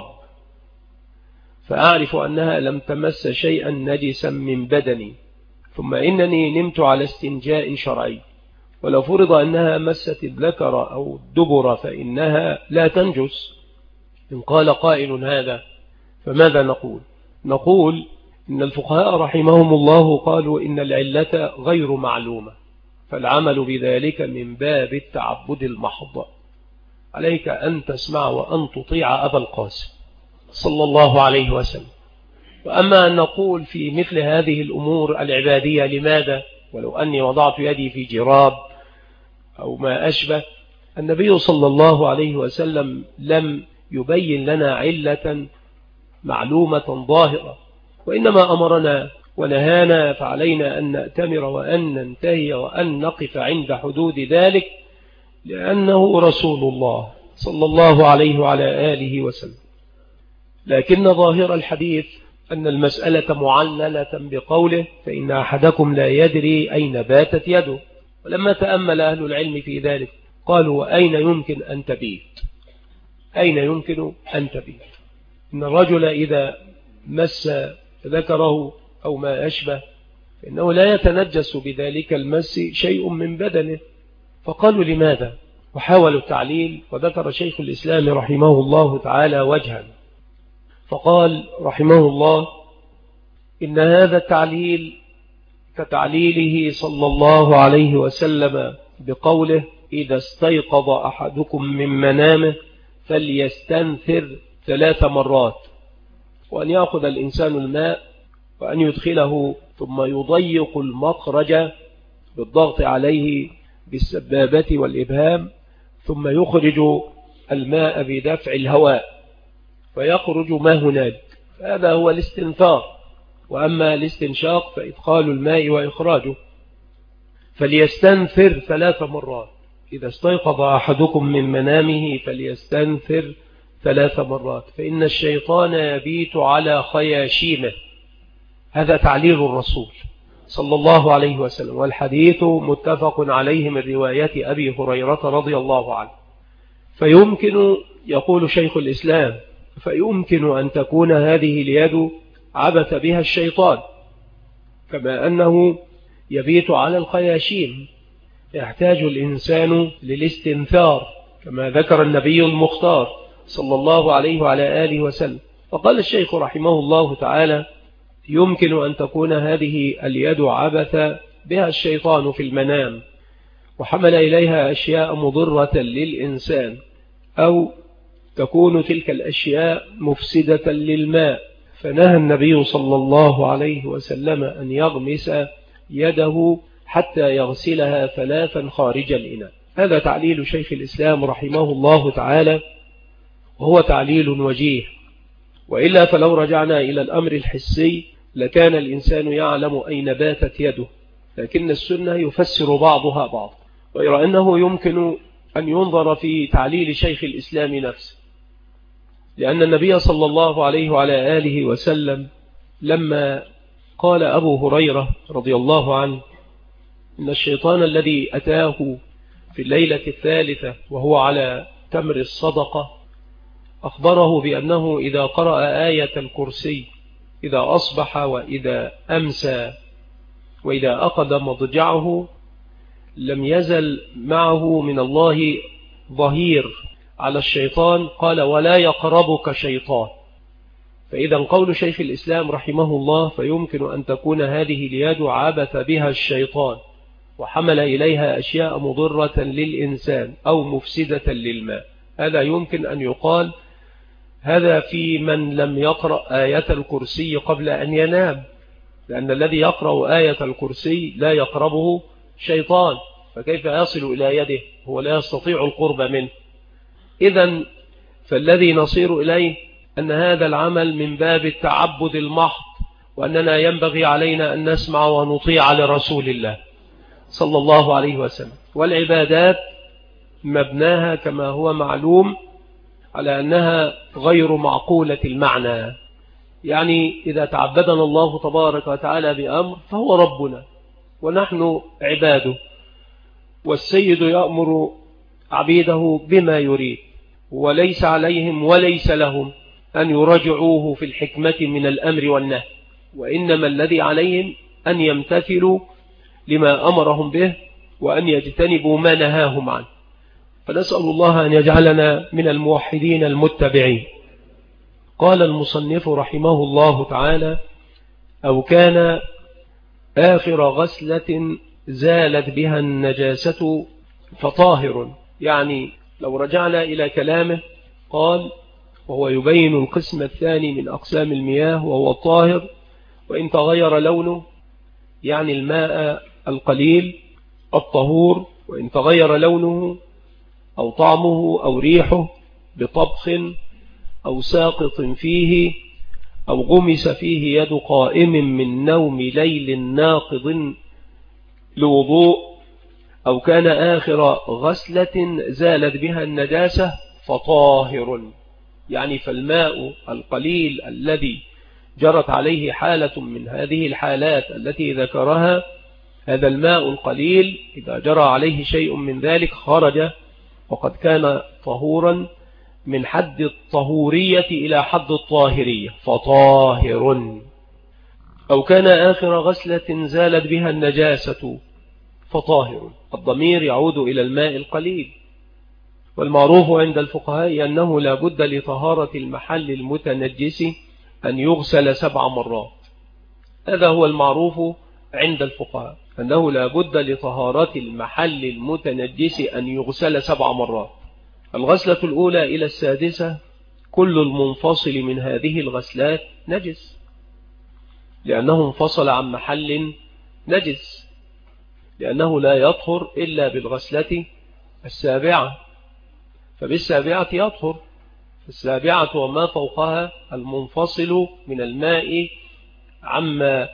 فأعرف أنها لم تمس شيئا نجسا من بدني، ثم إنني نمت على استنجاء شرعي، ولو فرض أنها مست الذكر أو الدبر فإنها لا تنجس. إن قال قائل هذا فماذا نقول؟ نقول إن الفقهاء رحمهم الله قالوا إن العلة غير معلومة، فالعمل بذلك من باب التعبد المحض. عليك أن تسمع وأن تطيع أبا القاسم صلى الله عليه وسلم. وأما أن نقول في مثل هذه الأمور العبادية لماذا ولو أني وضعت يدي في جراب أو ما أشبه، النبي صلى الله عليه وسلم لم يبين لنا علة معلومة ظاهرة، وإنما أمرنا ونهانا، فعلينا أن نأتمر وأن ننتهي وأن نقف عند حدود ذلك، لأنه رسول الله صلى الله عليه وعلى آله وسلم. لكن ظاهر الحديث أن المسألة معللة بقوله: فإن أحدكم لا يدري أين باتت يده. ولما تأمل أهل العلم في ذلك قالوا: وأين يمكن أن تبيت؟ أين يمكن أن تبيت؟ إن الرجل إذا مس ذكره أو ما أشبه فإنه لا يتنجس بذلك المس شيء من بدنه. فقالوا: لماذا؟ وحاولوا التعليل، وذكر شيخ الإسلام رحمه الله تعالى وجها، فقال رحمه الله: إن هذا التعليل كتعليله صلى الله عليه وسلم بقوله: إذا استيقظ أحدكم من منامه فليستنثر 3 مرات، وأن يأخذ الإنسان الماء وأن يدخله ثم يضيق المخرج بالضغط عليه بالسبابة والإبهام، ثم يخرج الماء بدفع الهواء فيخرج ما هنالك، هذا هو الاستنثار. وأما الاستنشاق فإدخال الماء وإخراجه. فليستنثر 3 مرات. إذا استيقظ أحدكم من منامه فليستنثر 3 مرات، فإن الشيطان يبيت على خياشيمه. هذا تعليل الرسول صلى الله عليه وسلم، والحديث متفق عليه من رواية أبي هريرة رضي الله عنه. فيمكن، يقول شيخ الإسلام، فيمكن أن تكون هذه اليد عبث بها الشيطان، كما أنه يبيت على الخياشيم، يحتاج الإنسان للاستنثار كما ذكر النبي المختار صلى الله عليه وعلى آله وسلم. فقال الشيخ رحمه الله تعالى: يمكن أن تكون هذه اليد عبث بها الشيطان في المنام وحمل إليها أشياء مضرة للإنسان، أو تكون تلك الأشياء مفسدة للماء، فنهى النبي صلى الله عليه وسلم أن يغمس يده حتى يغسلها 3 خارج الإناء. هذا تعليل شيخ الإسلام رحمه الله تعالى، وهو تعليل وجيه. وإلا فلو رجعنا إلى الأمر الحسي لكان الإنسان يعلم أين باتت يده، لكن السنة يفسر بعضها بعض. غير أنه يمكن أن ينظر في تعليل شيخ الإسلام نفسه، لأن النبي صلى الله عليه وعلى آله وسلم لما قال أبو هريرة رضي الله عنه إن الشيطان الذي أتاه في الليلة الثالثة وهو على تمر الصدقة أخبره بأنه إذا قرأ آية الكرسي إذا أصبح وإذا أمسى وإذا أخذ مضجعه لم يزل معه من الله ظهير على الشيطان. قال: ولا يقربك شيطان. فإذا قول شيخ الإسلام رحمه الله فيمكن أن تكون هذه اليد عبث بها الشيطان وحمل إليها أشياء مضرة للإنسان أو مفسدة للماء. هذا يمكن أن يقال هذا في من لم يقرأ آية الكرسي قبل أن ينام، لأن الذي يقرأ آية الكرسي لا يقربه شيطان، فكيف يصل إلى يده؟ هو لا يستطيع القرب منه. إذن فالذي نصير إليه أن هذا العمل من باب التعبد المحض، وأننا ينبغي علينا أن نسمع ونطيع لرسول الله صلى الله عليه وسلم. والعبادات مبناها كما هو معلوم على أنها غير معقولة المعنى، يعني إذا تعبدنا الله تبارك وتعالى بأمر فهو ربنا ونحن عباده، والسيد يأمر عبيده بما يريد، وليس عليهم وليس لهم أن يراجعوه في الحكمة من الأمر والنهي، وإنما الذي عليهم أن يمتثلوا لما أمرهم به وأن يجتنبوا ما نهاهم عنه. فنسأل الله أن يجعلنا من الموحدين المتبعين. قال المصنف رحمه الله تعالى: أو كان آخر غسلة زالت بها النجاسة فطاهر. يعني لو رجعنا إلى كلامه قال: وهو يبين القسم الثاني من أقسام المياه وهو الطاهر وإن تغير لونه، يعني الماء القليل الطهور وإن تغير لونه أو طعمه أو ريحه بطبخ أو ساقط فيه أو غمس فيه يد قائم من نوم ليل ناقض لوضوء، أو كان آخر غسلة زالت بها النجاسة فطاهر. يعني فالماء القليل الذي جرت عليه حالة من هذه الحالات التي ذكرها، هذا الماء القليل إذا جرى عليه شيء من ذلك خرج وقد كان طهورا من حد الطهورية إلى حد الطاهرية فطاهر. أو كان آخر غسلة زالت بها النجاسة فطاهر. الضمير يعود إلى الماء القليل، والمعروف عند الفقهاء أنه لا بد لطهارة المحل المتنجس أن يغسل 7 مرات. هذا هو المعروف عند الفقهاء، أنه لا بد لطهارة المحل المتنجس أن يغسل 7 مرات. الغسلة الأولى إلى السادسة كل المنفصل من هذه الغسلات نجس، لأنه انفصل عن محل نجس، لأنه لا يطهر إلا بالغسلة السابعة، فبالسابعة يطهر. السابعة وما فوقها المنفصل من الماء عما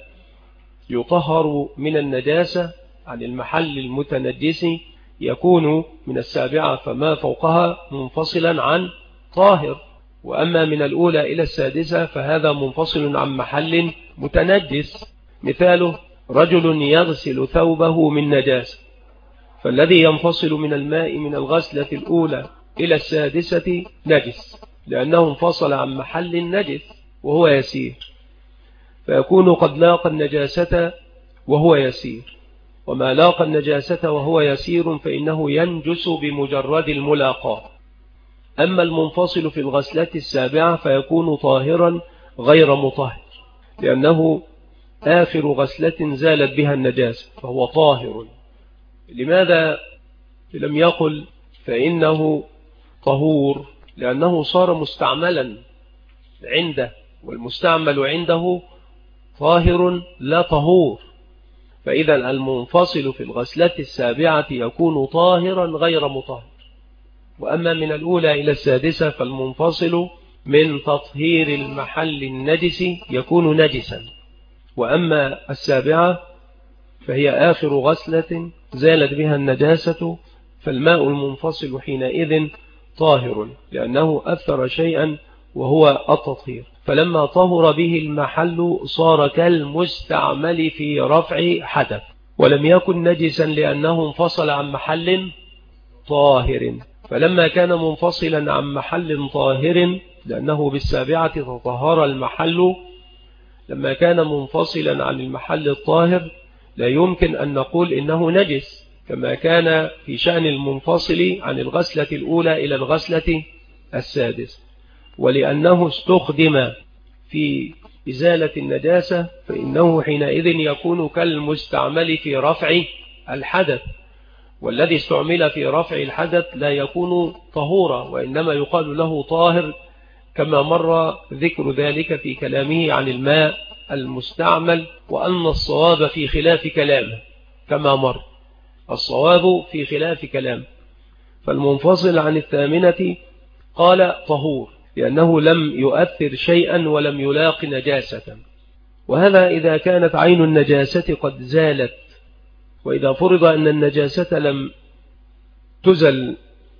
يطهر من النجاسة عن المحل المتنجس يكون من السابعة فما فوقها منفصلا عن طاهر. وأما من الأولى إلى السادسة فهذا منفصل عن محل متنجس. مثاله رجل يغسل ثوبه من نجاسة، فالذي ينفصل من الماء من الغسلة الأولى إلى السادسة نجس، لأنه انفصل عن محل نجس وهو يسير، فيكون قد لاقى النجاسة وهو يسير. وما لاقى النجاسة وهو يسير فإنه ينجس بمجرد الملاقاة. أما المنفصل في الغسلة السابعة فيكون طاهرا غير مطهر، لأنه آخر غسلة زالت بها النجاسة فهو طاهر. لماذا لم يقل فإنه طهور؟ لأنه صار مستعملا عنده، والمستعمل عنده طاهر لا طهور. فإذا المنفصل في الغسلة السابعة يكون طاهرا غير مطهر. وأما من الأولى إلى السادسة فالمنفصل من تطهير المحل النجس يكون نجسا. وأما السابعة فهي آخر غسلة زالت بها النجاسة، فالماء المنفصل حينئذ طاهر، لأنه أثر شيئا وهو التطهير. فلما طهر به المحل صار كالمستعمل في رفع حدث، ولم يكن نجسا لأنه انفصل عن محل طاهر. فلما كان منفصلا عن محل طاهر، لأنه بالسابعة تطهر المحل، لما كان منفصلا عن المحل الطاهر لا يمكن أن نقول إنه نجس، كما كان في شأن المنفصل عن الغسلة الأولى إلى الغسلة السادسة. ولأنه استخدم في إزالة النجاسة فإنه حينئذ يكون كالمستعمل في رفع الحدث، والذي استعمل في رفع الحدث لا يكون طهورا، وإنما يقال له طاهر، كما مر ذكر ذلك في كلامه عن الماء المستعمل، وأن الصواب في خلاف كلامه، كما مر الصواب في خلاف كلامه. فالمنفصل عن الثامنة قال طهور، لأنه لم يؤثر شيئا ولم يلاق نجاسة. وهذا إذا كانت عين النجاسة قد زالت. وإذا فرض أن النجاسة لم تزل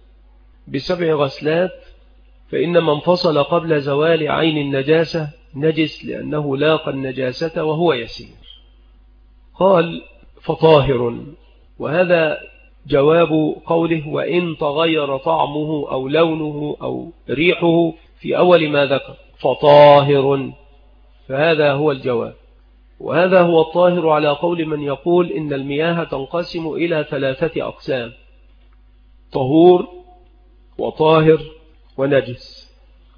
ب7 غسلات فإن من انفصل قبل زوال عين النجاسة نجس، لأنه لاقى النجاسة وهو يسير. قال فطاهر، وهذا جواب قوله وإن تغير طعمه أو لونه أو ريحه في أول ما ذكر فطاهر، فهذا هو الجواب. وهذا هو الطاهر على قول من يقول إن المياه تنقسم إلى 3 أقسام: طهور وطاهر ونجس.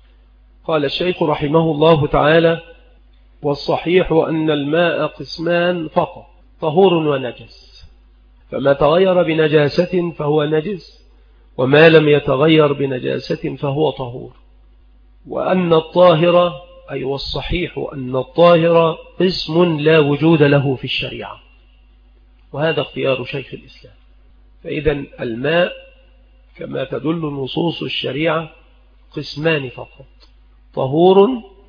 قال الشيخ رحمه الله تعالى: والصحيح أن الماء قسمان فقط، طهور ونجس، فما تغير بنجاسة فهو نجس، وما لم يتغير بنجاسة فهو طهور. وأن الطاهر أي والصحيح أن الطاهر قسم لا وجود له في الشريعة، وهذا اختيار شيخ الإسلام. فإذا الماء كما تدل نصوص الشريعة قسمان فقط، طهور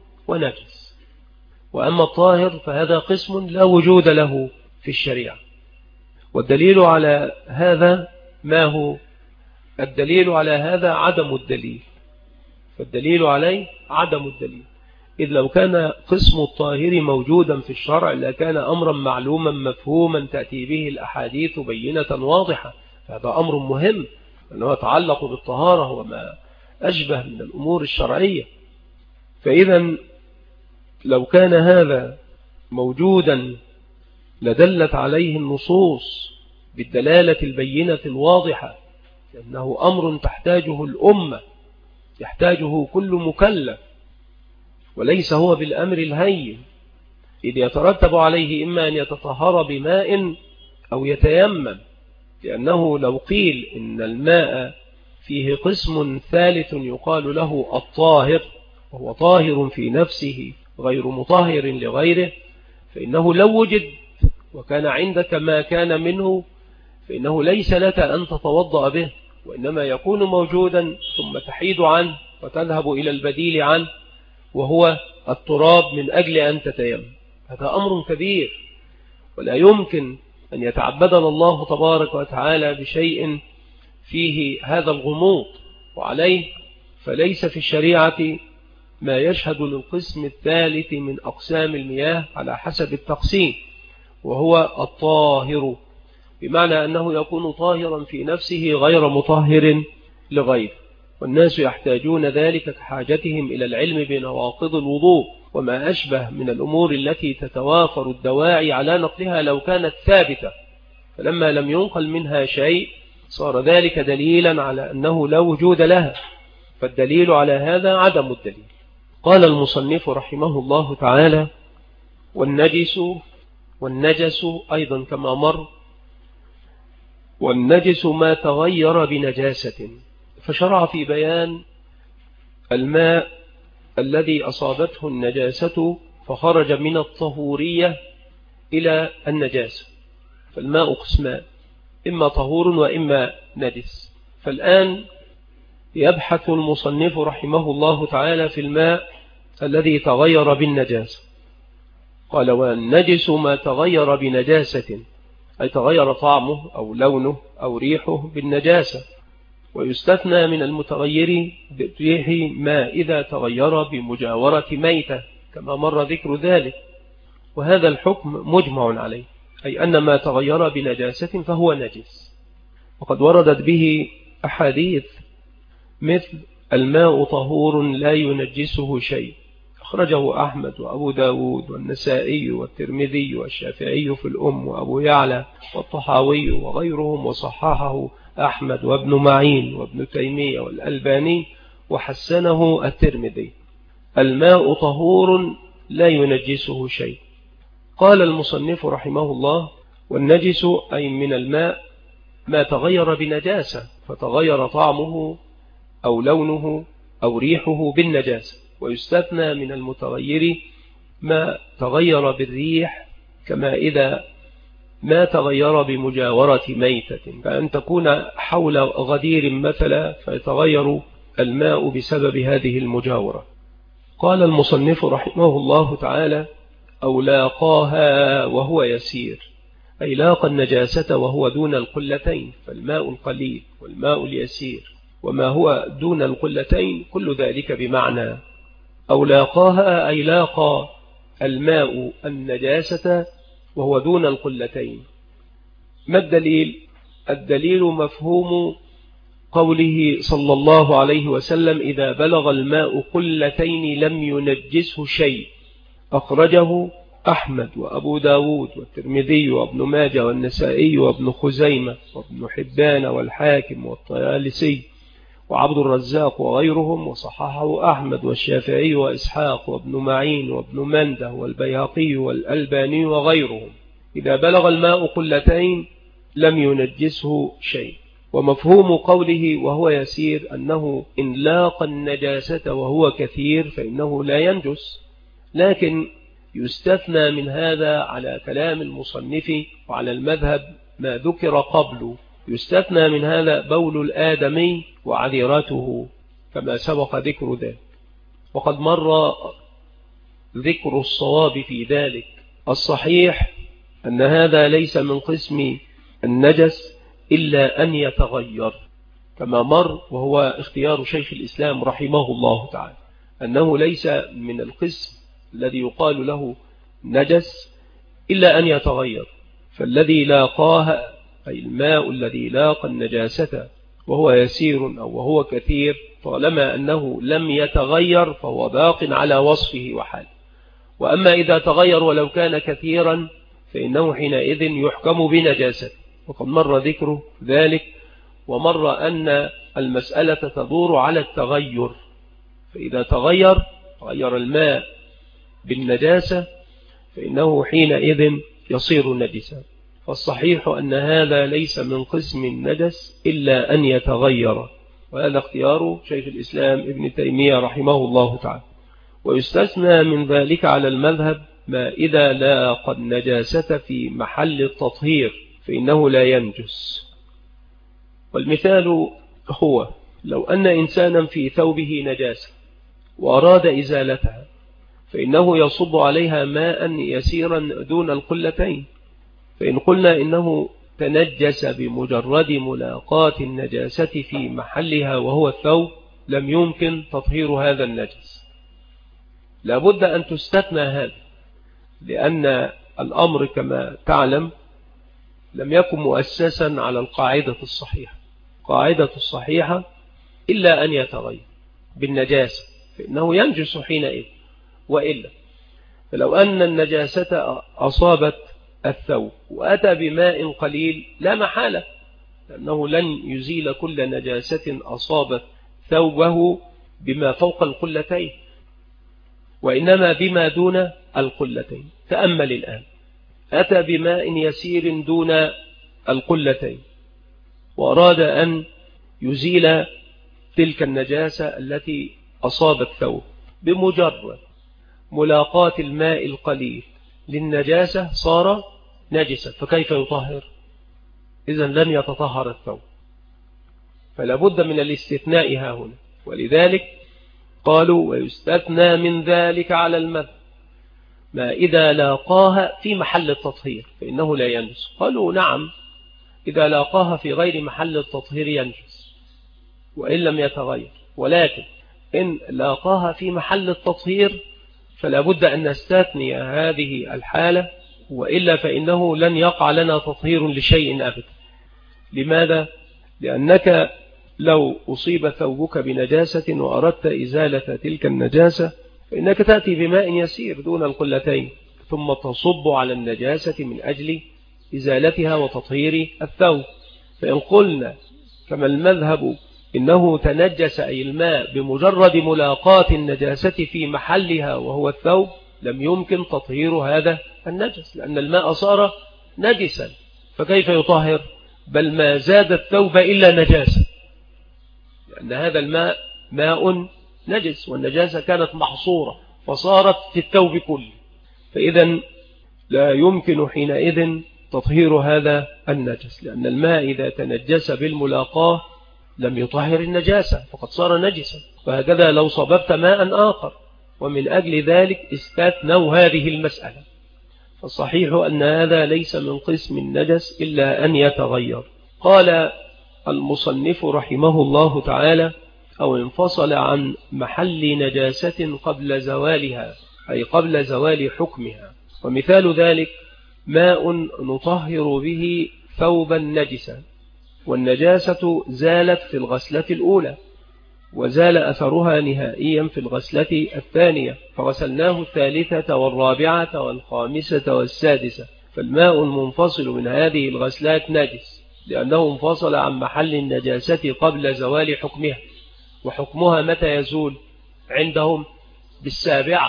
ونجس. وأما الطاهر فهذا قسم لا وجود له في الشريعة. والدليل على هذا ما هو؟ الدليل على هذا عدم الدليل، فالدليل عليه عدم الدليل. إذ لو كان قسم الطاهر موجودا في الشرع لكان أمرا معلوما مفهوما تأتي به الأحاديث بينة واضحة. هذا أمر مهم أنه يتعلق بالطهارة وما أشبه من الأمور الشرعية. فإذا لو كان هذا موجودا لدلت عليه النصوص بالدلالة البينة الواضحة، لأنه أمر تحتاجه الأمة، يحتاجه كل مكلف، وليس هو بالأمر الهين، إذ يترتب عليه إما أن يتطهر بماء أو يتيمم. لأنه لو قيل إن الماء فيه قسم ثالث يقال له الطاهر، وهو طاهر في نفسه غير مطهر لغيره، فإنه لو وجد وكان عندك ما كان منه فإنه ليس لك أن تتوضأ به، وإنما يكون موجودا ثم تحيد عنه وتذهب إلى البديل عنه وهو التراب من أجل أن تتيمم. هذا أمر كبير، ولا يمكن أن يتعبدنا الله تبارك وتعالى بشيء فيه هذا الغموض. وعليه فليس في الشريعة ما يشهد للقسم الثالث من أقسام المياه على حسب التقسيم، وهو الطاهر، بمعنى أنه يكون طاهرا في نفسه غير مطهر لغيره، والناس يحتاجون ذلك كحاجتهم إلى العلم بنواقض الوضوء وما أشبه من الأمور التي تتوافر الدواعي على نقلها لو كانت ثابتة، فلما لم ينقل منها شيء صار ذلك دليلا على أنه لا وجود لها، فالدليل على هذا عدم الدليل. قال المصنف رحمه الله تعالى: والنجس أيضا كما مر، والنجس ما تغير بنجاسة، فشرع في بيان الماء الذي أصابته النجاسة فخرج من الطهورية إلى النجاسة، فالماء قسمان، إما طهور وإما نجس. فالآن يبحث المصنف رحمه الله تعالى في الماء الذي تغير بالنجاسة. قال: والنجس ما تغير بنجاسة، أي تغير طعمه أو لونه أو ريحه بالنجاسة، ويستثنى من المتغير بالريح ما إذا تغير بمجاورة ميتة كما مر ذكر ذلك، وهذا الحكم مجمع عليه، أي أن ما تغير بنجاسة فهو نجس. وقد وردت به أحاديث مثل: الماء طهور لا ينجسه شيء، أخرجه أحمد وأبو داود والنسائي والترمذي والشافعي في الأم وأبو يعلى والطحاوي وغيرهم، وصححه أحمد وابن معين وابن تيمية والألباني وحسنه الترمذي. الماء طهور لا ينجسه شيء. قال المصنف رحمه الله: والنجس أي من الماء ما تغير بنجاسة، فتغير طعمه أو لونه أو ريحه بالنجاسة، ويستثنى من المتغير ما تغير بالريح، كما إذا ما تغير بمجاورة ميتة، فأن تكون حول غدير مثلا فيتغير الماء بسبب هذه المجاورة. قال المصنف رحمه الله تعالى: أو لاقاها وهو يسير، أي لاقى النجاسة وهو دون القلتين، فالماء القليل والماء اليسير وما هو دون القلتين كل ذلك بمعنى. أو لاقاها أي لاقى الماء النجاسة وهو دون القلتين. ما الدليل؟ الدليل مفهوم قوله صلى الله عليه وسلم: إذا بلغ الماء قلتين لم ينجسه شيء، أخرجه أحمد وأبو داود والترمذي وابن ماجه والنسائي وابن خزيمة وابن حبان والحاكم والطيالسي وعبد الرزاق وغيرهم، وصححه أحمد والشافعي وإسحاق وابن معين وابن منده والبيهقي والألباني وغيرهم. إذا بلغ الماء قلتين لم ينجسه شيء. ومفهوم قوله وهو يسير أنه إن لاقى النجاسة وهو كثير فإنه لا ينجس، لكن يستثنى من هذا على كلام المصنف وعلى المذهب ما ذكر قبله، يستثنى من هذا بول الآدمي وعذرته كما سبق ذكر ذلك، وقد مر ذكر الصواب في ذلك. الصحيح أن هذا ليس من قسم النجس إلا أن يتغير كما مر، وهو اختيار شيخ الإسلام رحمه الله تعالى، أنه ليس من القسم الذي يقال له نجس إلا أن يتغير. فالذي لاقاها أي الماء الذي لاقى النجاسة وهو يسير أو وهو كثير، طالما أنه لم يتغير فهو باق على وصفه وحاله. وأما إذا تغير ولو كان كثيرا فإنه حينئذ يحكم بنجاسة، وقد مر ذكر ذلك، ومر أن المسألة تدور على التغير، فإذا تغير الماء بالنجاسة فإنه حينئذ يصير نجسا. فالصحيح أن هذا ليس من قسم النجس إلا أن يتغير، وهذا اختيار شيخ الإسلام ابن تيمية رحمه الله تعالى. ويستثنى من ذلك على المذهب ما إذا لاقى النجاسة في محل التطهير فإنه لا ينجس. والمثال هو لو أن إنسانا في ثوبه نجاسة وأراد إزالتها فإنه يصب عليها ماء يسيرا دون القلتين، فإن قلنا إنه تنجس بمجرد ملاقاة النجاسة في محلها وهو الثوب لم يمكن تطهير هذا النجس. لابد أن تستثنى هذا، لأن الأمر كما تعلم لم يكن مؤسسا على القاعدة الصحيحة. قاعدة الصحيحة إلا أن يتغير بالنجاسة فإنه ينجس حينئذ، وإلا فلو أن النجاسة أصابت الثوب وأتى بماء قليل لا محالة، لأنه لن يزيل كل نجاسة أصابت ثوبه بما فوق القلتين، وإنما بما دون القلتين. تأمل الآن، أتى بماء يسير دون القلتين وأراد أن يزيل تلك النجاسة التي أصابت ثوب، بمجرد ملاقاة الماء القليل للنجاسة صار نجسا، فكيف يطهر؟ إذن لن يتطهر الثوب، فلا بد من الاستثناء ها هنا. ولذلك قالوا ويستثنى من ذلك على المذهب ما إذا لاقاها في محل التطهير فإنه لا ينجس. قالوا نعم، إذا لاقاها في غير محل التطهير ينجس وإن لم يتغير، ولكن إن لاقاها في محل التطهير فلا بد أن نستثني هذه الحالة، وإلا فإنه لن يقع لنا تطهير لشيء أبدا. لماذا؟ لأنك لو أصيب ثوبك بنجاسة وأردت إزالة تلك النجاسة فإنك تأتي بماء يسير دون القلتين ثم تصب على النجاسة من أجل إزالتها وتطهير الثوب. فإن قلنا كما المذهب إنه تنجس أي الماء بمجرد ملاقاة النجاسة في محلها وهو الثوب، لم يمكن تطهير هذا النجس لأن الماء صار نجسا، فكيف يطهر؟ بل ما زاد الثوب إلا نجاسة، لأن هذا الماء ماء نجس والنجاسة كانت محصورة فصارت في الثوب كله، فإذا لا يمكن حينئذ تطهير هذا النجس، لأن الماء إذا تنجس بالملاقاة لم يطهر النجاسة فقد صار نجسا. وهكذا لو صببت ماء آخر، ومن أجل ذلك استثنوا هذه المسألة. فالصحيح أن هذا ليس من قسم النجس إلا أن يتغير. قال المصنف رحمه الله تعالى أو انفصل عن محل نجاسة قبل زوالها أي قبل زوال حكمها. ومثال ذلك ماء نطهر به ثوبا نجسا والنجاسة زالت في الغسلة الأولى وزال أثرها نهائيا في الغسلة الثانية فغسلناه الثالثة والرابعة والخامسة والسادسة، فالماء المنفصل من هذه الغسلات نجس لأنه انفصل عن محل النجاسة قبل زوال حكمها. وحكمها متى يزول عندهم؟ بالسابعة،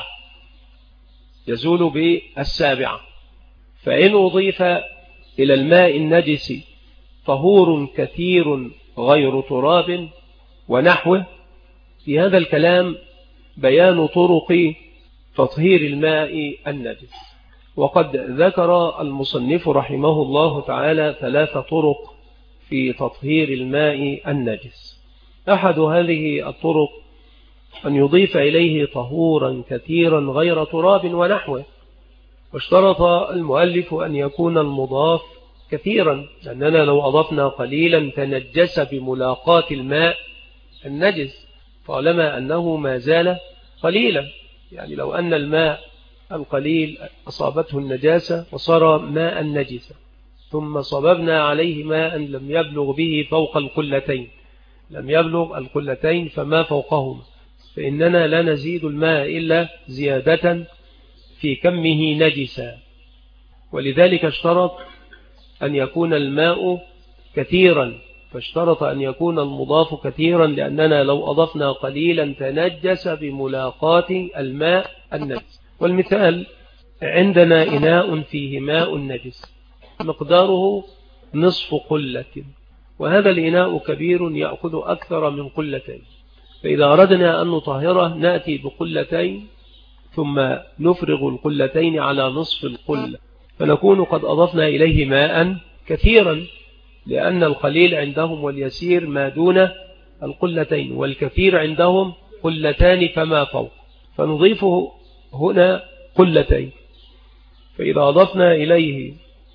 يزول بالسابعة. فإن أضيف إلى الماء النجس طهور كثير غير تراب ونحوه، في هذا الكلام بيان طرق تطهير الماء النجس. وقد ذكر المصنف رحمه الله تعالى 3 طرق في تطهير الماء النجس. أحد هذه الطرق أن يضيف إليه طهورا كثيرا غير تراب ونحوه، واشترط المؤلف أن يكون المضاف كثيرا، لأننا لو أضفنا قليلا تنجس بملاقاة الماء النجس طالما أنه ما زال قليلا. يعني لو أن الماء القليل أصابته النجاسة وصار ماء نجسا ثم صببنا عليه ماء لم يبلغ به فوق القلتين، لم يبلغ القلتين فما فوقهما، فإننا لا نزيد الماء إلا زيادة في كمه نجسا. ولذلك اشترط أن يكون الماء كثيرا، فاشترط أن يكون المضاف كثيرا، لأننا لو أضفنا قليلا تنجس بملاقاة الماء النجس. والمثال عندنا إناء فيه ماء نجس مقداره نصف قلة، وهذا الإناء كبير يأخذ أكثر من قلتين، فإذا أردنا أن نطهره نأتي بقلتين ثم نفرغ القلتين على نصف القلة، فنكون قد أضفنا إليه ماء كثيرا، لأن القليل عندهم واليسير ما دون القلتين، والكثير عندهم قلتان فما فوق، فنضيفه هنا قلتين. فإذا أضفنا إليه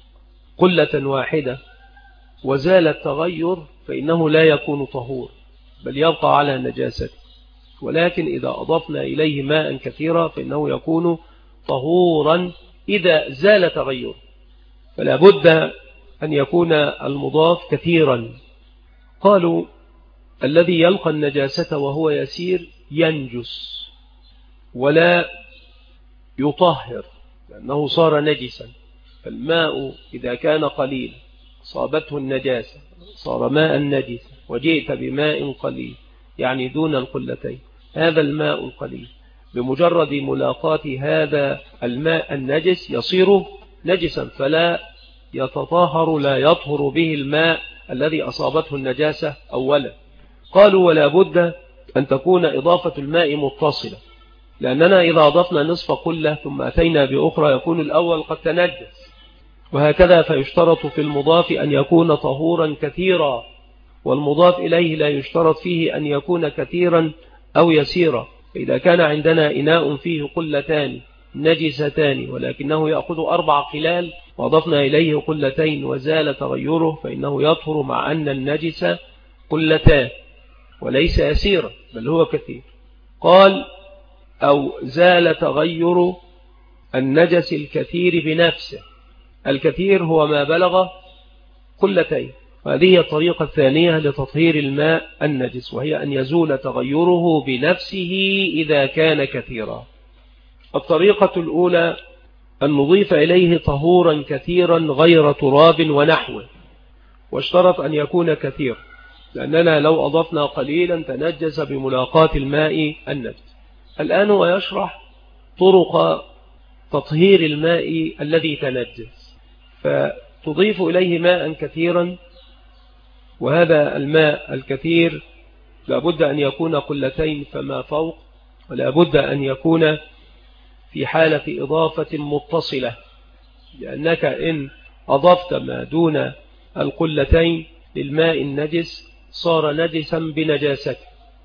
قلة واحدة وزال التغير فإنه لا يكون طهور، بل يبقى على نجاسته. ولكن إذا أضفنا إليه ماء كثيرا فإنه يكون طهورا إذا زال تغيره. فلا بد أن يكون المضاف كثيرا. قالوا الذي يلقى النجاسة وهو يسير ينجس ولا يطهر لأنه صار نجسا. فالماء إذا كان قليل صابته النجاسة صار ماء نجسا، وجئت بماء قليل يعني دون القلتين، هذا الماء القليل بمجرد ملاقاة هذا الماء النجس يصير نجسا، فلا يتطهر، لا يطهر به الماء الذي أصابته النجاسة أولا. قالوا ولا بد أن تكون إضافة الماء متصلة، لأننا إذا أضفنا نصف قلة ثم أتينا بأخرى يكون الأول قد تنجس، وهكذا فيشترط في المضاف أن يكون طهورا كثيرا، والمضاف إليه لا يشترط فيه أن يكون كثيرا أو يسيرا. فإذا كان عندنا إناء فيه قلتان نجستان ولكنه يأخذ 4 قلال وأضفنا إليه قلتين وزال تغيره فإنه يطهر، مع أن النجس قلتان وليس يسيرا بل هو كثير. قال أو زال تغير النجس الكثير بنفسه. الكثير هو ما بلغ قلتين، هذه الطريقة الثانية لتطهير الماء النجس، وهي أن يزول تغيره بنفسه إذا كان كثيرا. الطريقة الأولى أن نضيف إليه طهورا كثيرا غير تراب ونحوه، واشترط أن يكون كثير، لأننا لو أضفنا قليلا تنجس بملاقاة الماء النجس. الآن هو يشرح طرق تطهير الماء الذي تنجس، فتضيف إليه ماء كثيرا، وهذا الماء الكثير لابد أن يكون قلتين فما فوق، ولابد أن يكون في حالة إضافة متصلة، لأنك إن أضفت ما دون القلتين للماء النجس صار نجسا بنجاسته،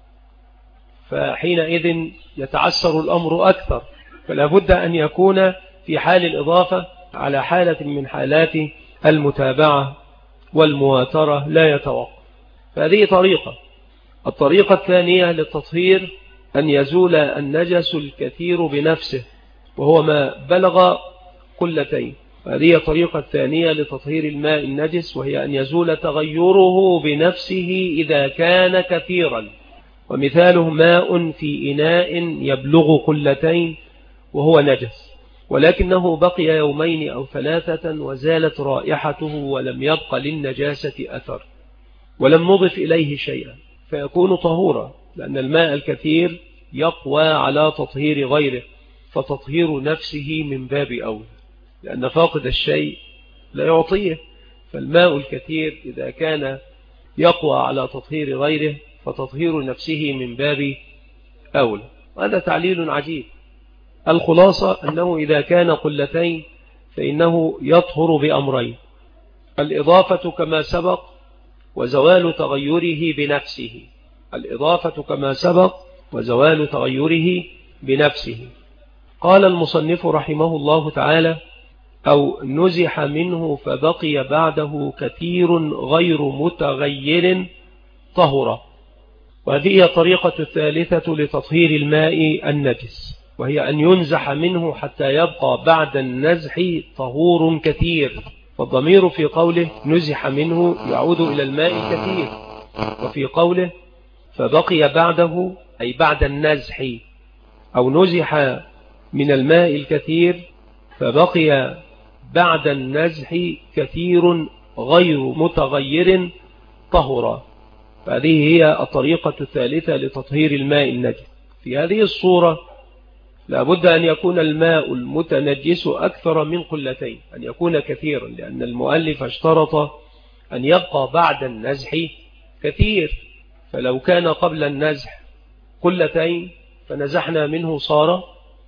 فحينئذ يتعسر الأمر أكثر. فلا بد أن يكون في حال الإضافة على حالة من حالات المتابعة والمواترة لا يتوقف. فهذه طريقة. الطريقة الثانية للتطهير أن يزول النجس الكثير بنفسه، وهو ما بلغ قلتين. هذه الطريقة الثانية لتطهير الماء النجس، وهي أن يزول تغيره بنفسه إذا كان كثيرا. ومثاله ماء في إناء يبلغ قلتين وهو نجس، ولكنه بقي 2 أو 3 وزالت رائحته ولم يبق للنجاسة أثر ولم نضف إليه شيئا، فيكون طهورا، لأن الماء الكثير يقوى على تطهير غيره، فتطهير نفسه من باب أولى، لأن فاقد الشيء لا يعطيه. فالماء الكثير إذا كان يقوى على تطهير غيره فتطهير نفسه من باب أولى. هذا تعليل عجيب. الخلاصة أنه إذا كان قلتين فإنه يطهر بأمرين: الإضافة كما سبق، وزوال تغيره بنفسه. الإضافة كما سبق وزوال تغيره بنفسه. قال المصنف رحمه الله تعالى: أو نزح منه فبقي بعده كثير غير متغير طهر. وهذه الطريقة الثالثة لتطهير الماء النجس، وهي أن ينزح منه حتى يبقى بعد النزح طهور كثير. فالضمير في قوله نزح منه يعود إلى الماء الكثير، وفي قوله فبقي بعده أي بعد النزح، أو نزح من الماء الكثير فبقي بعد النزح كثير غير متغير طهرا. فهذه هي الطريقة الثالثة لتطهير الماء النجس. في هذه الصورة لابد أن يكون الماء المتنجس أكثر من قلتين، أن يكون كثيرا، لأن المؤلف اشترط أن يبقى بعد النزح كثير. فلو كان قبل النزح قلتين فنزحنا منه صار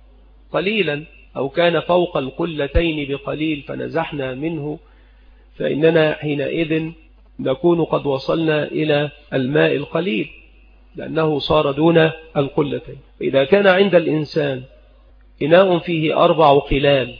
قليلا، أو كان فوق القلتين بقليل فنزحنا منه، فإننا حينئذ نكون قد وصلنا إلى الماء القليل، لأنه صار دون القلتين. إذا كان عند الإنسان إناء فيه 4 قلال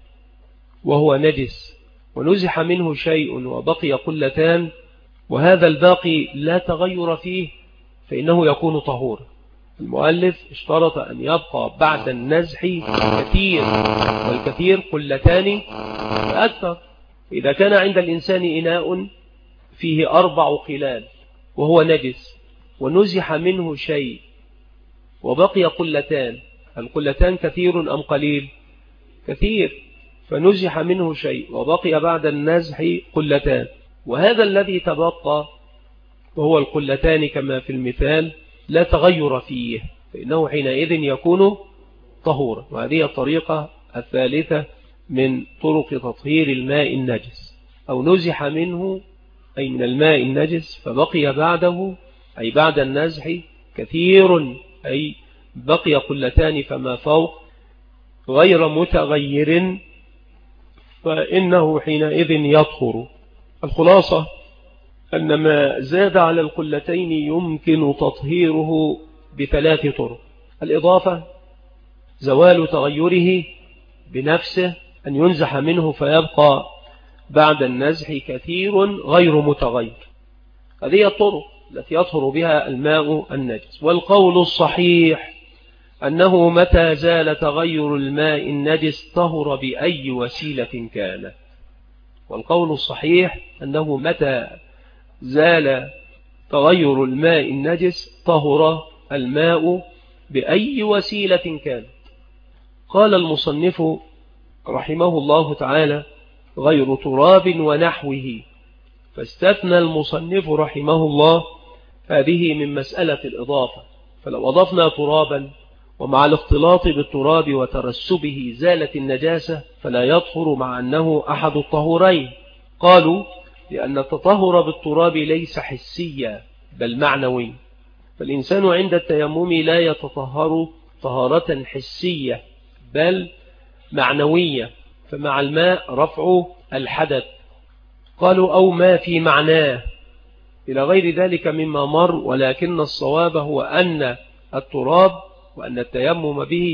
وهو نجس، ونزح منه شيء وبقي قلتان، وهذا الباقي لا تغير فيه، فإنه يكون طهورا. المؤلف اشترط أن يبقى بعد النزح كثير، والكثير قلتان فأكثر. إذا كان عند الإنسان إناء فيه 4 قلال وهو نجس ونزح منه شيء وبقي قلتان، القلتان كثير أم قليل؟ كثير، فنزح منه شيء وبقي بعد النزح قلتان، وهذا الذي تبقى وهو القلتان كما في المثال لا تغير فيه، فإنه حينئذ يكون طهورا. وهذه الطريقة الثالثة من طرق تطهير الماء النجس. أو نزح منه أي من الماء النجس فبقي بعده أي بعد النزح كثير أي بقي قلتان فما فوق غير متغير، فإنه حينئذ يطهر. الخلاصة أن ما زاد على القلتين يمكن تطهيره ب3 طرق: الإضافة، زوال تغيره بنفسه، أن ينزح منه فيبقى بعد النزح كثير غير متغير. هذه الطرق التي يطهر بها الماء النجس. والقول الصحيح أنه متى زال تغير الماء النجس طهر بأي وسيلة كانت. والقول الصحيح أنه متى زال تغير الماء النجس طهر الماء بأي وسيلة كانت. قال المصنف رحمه الله تعالى: غير تراب ونحوه. فاستثنى المصنف رحمه الله هذه من مسألة الإضافة. فلو أضفنا ترابا ومع الاختلاط بالتراب وترسبه زالت النجاسة فلا يطهر مع أنه أحد الطهورين. قالوا لأن التطهر بالتراب ليس حسيا بل معنوي، فالإنسان عند التيمم لا يتطهر طهارة حسية بل معنوية، فمع الماء رفع الحدث. قالوا أو ما في معناه إلى غير ذلك مما مر، ولكن الصواب هو أن التراب وأن التيمم به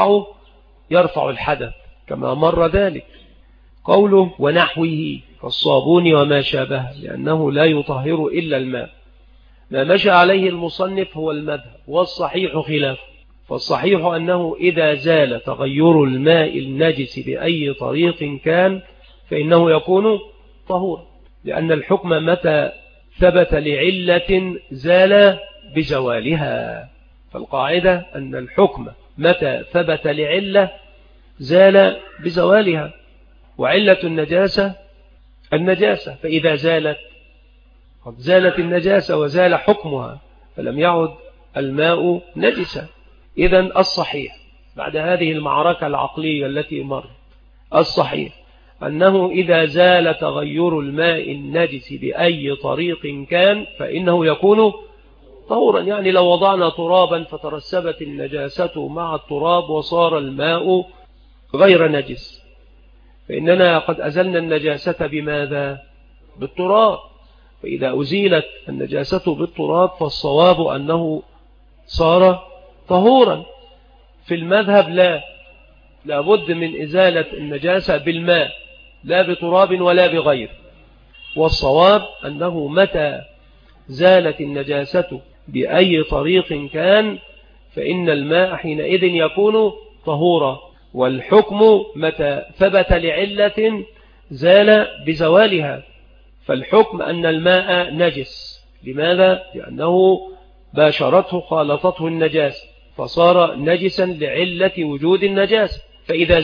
يرفع الحدث كما مر ذلك. قوله ونحوه كالصابون وما شابه، لأنه لا يطهر إلا الماء. ما مشى عليه المصنف هو المذهب، والصحيح خلافه. فالصحيح أنه إذا زال تغير الماء النجس بأي طريق كان فإنه يكون طهورا، لأن الحكم متى ثبت لعلة زال بزوالها. فالقاعدة أن الحكم متى ثبت لعلة زال بزوالها، وعلة النجاسة، فإذا زالت قد زالت النجاسة وزال حكمها فلم يعد الماء نجسا. إذن الصحيح بعد هذه المعركة العقلية التي مر، الصحيح أنه إذا زال تغير الماء النجس بأي طريق كان فإنه يكون طهورا. يعني لو وضعنا ترابا فترسبت النجاسة مع التراب وصار الماء غير نجس، فإننا قد أزلنا النجاسة بماذا؟ بالتراب. فإذا أزيلت النجاسة بالتراب فالصواب أنه صار طهورا. في المذهب لا بد من إزالة النجاسة بالماء لا بتراب ولا بغير. والصواب أنه متى زالت النجاسة بأي طريق كان فإن الماء حينئذ يكون طهورا. والحكم متى ثبت لعلة زال بزوالها. فالحكم أن الماء نجس. لماذا؟ لأنه باشرته خالطته النجاسة فصار نجسا لعلة وجود النجاسة. فإذا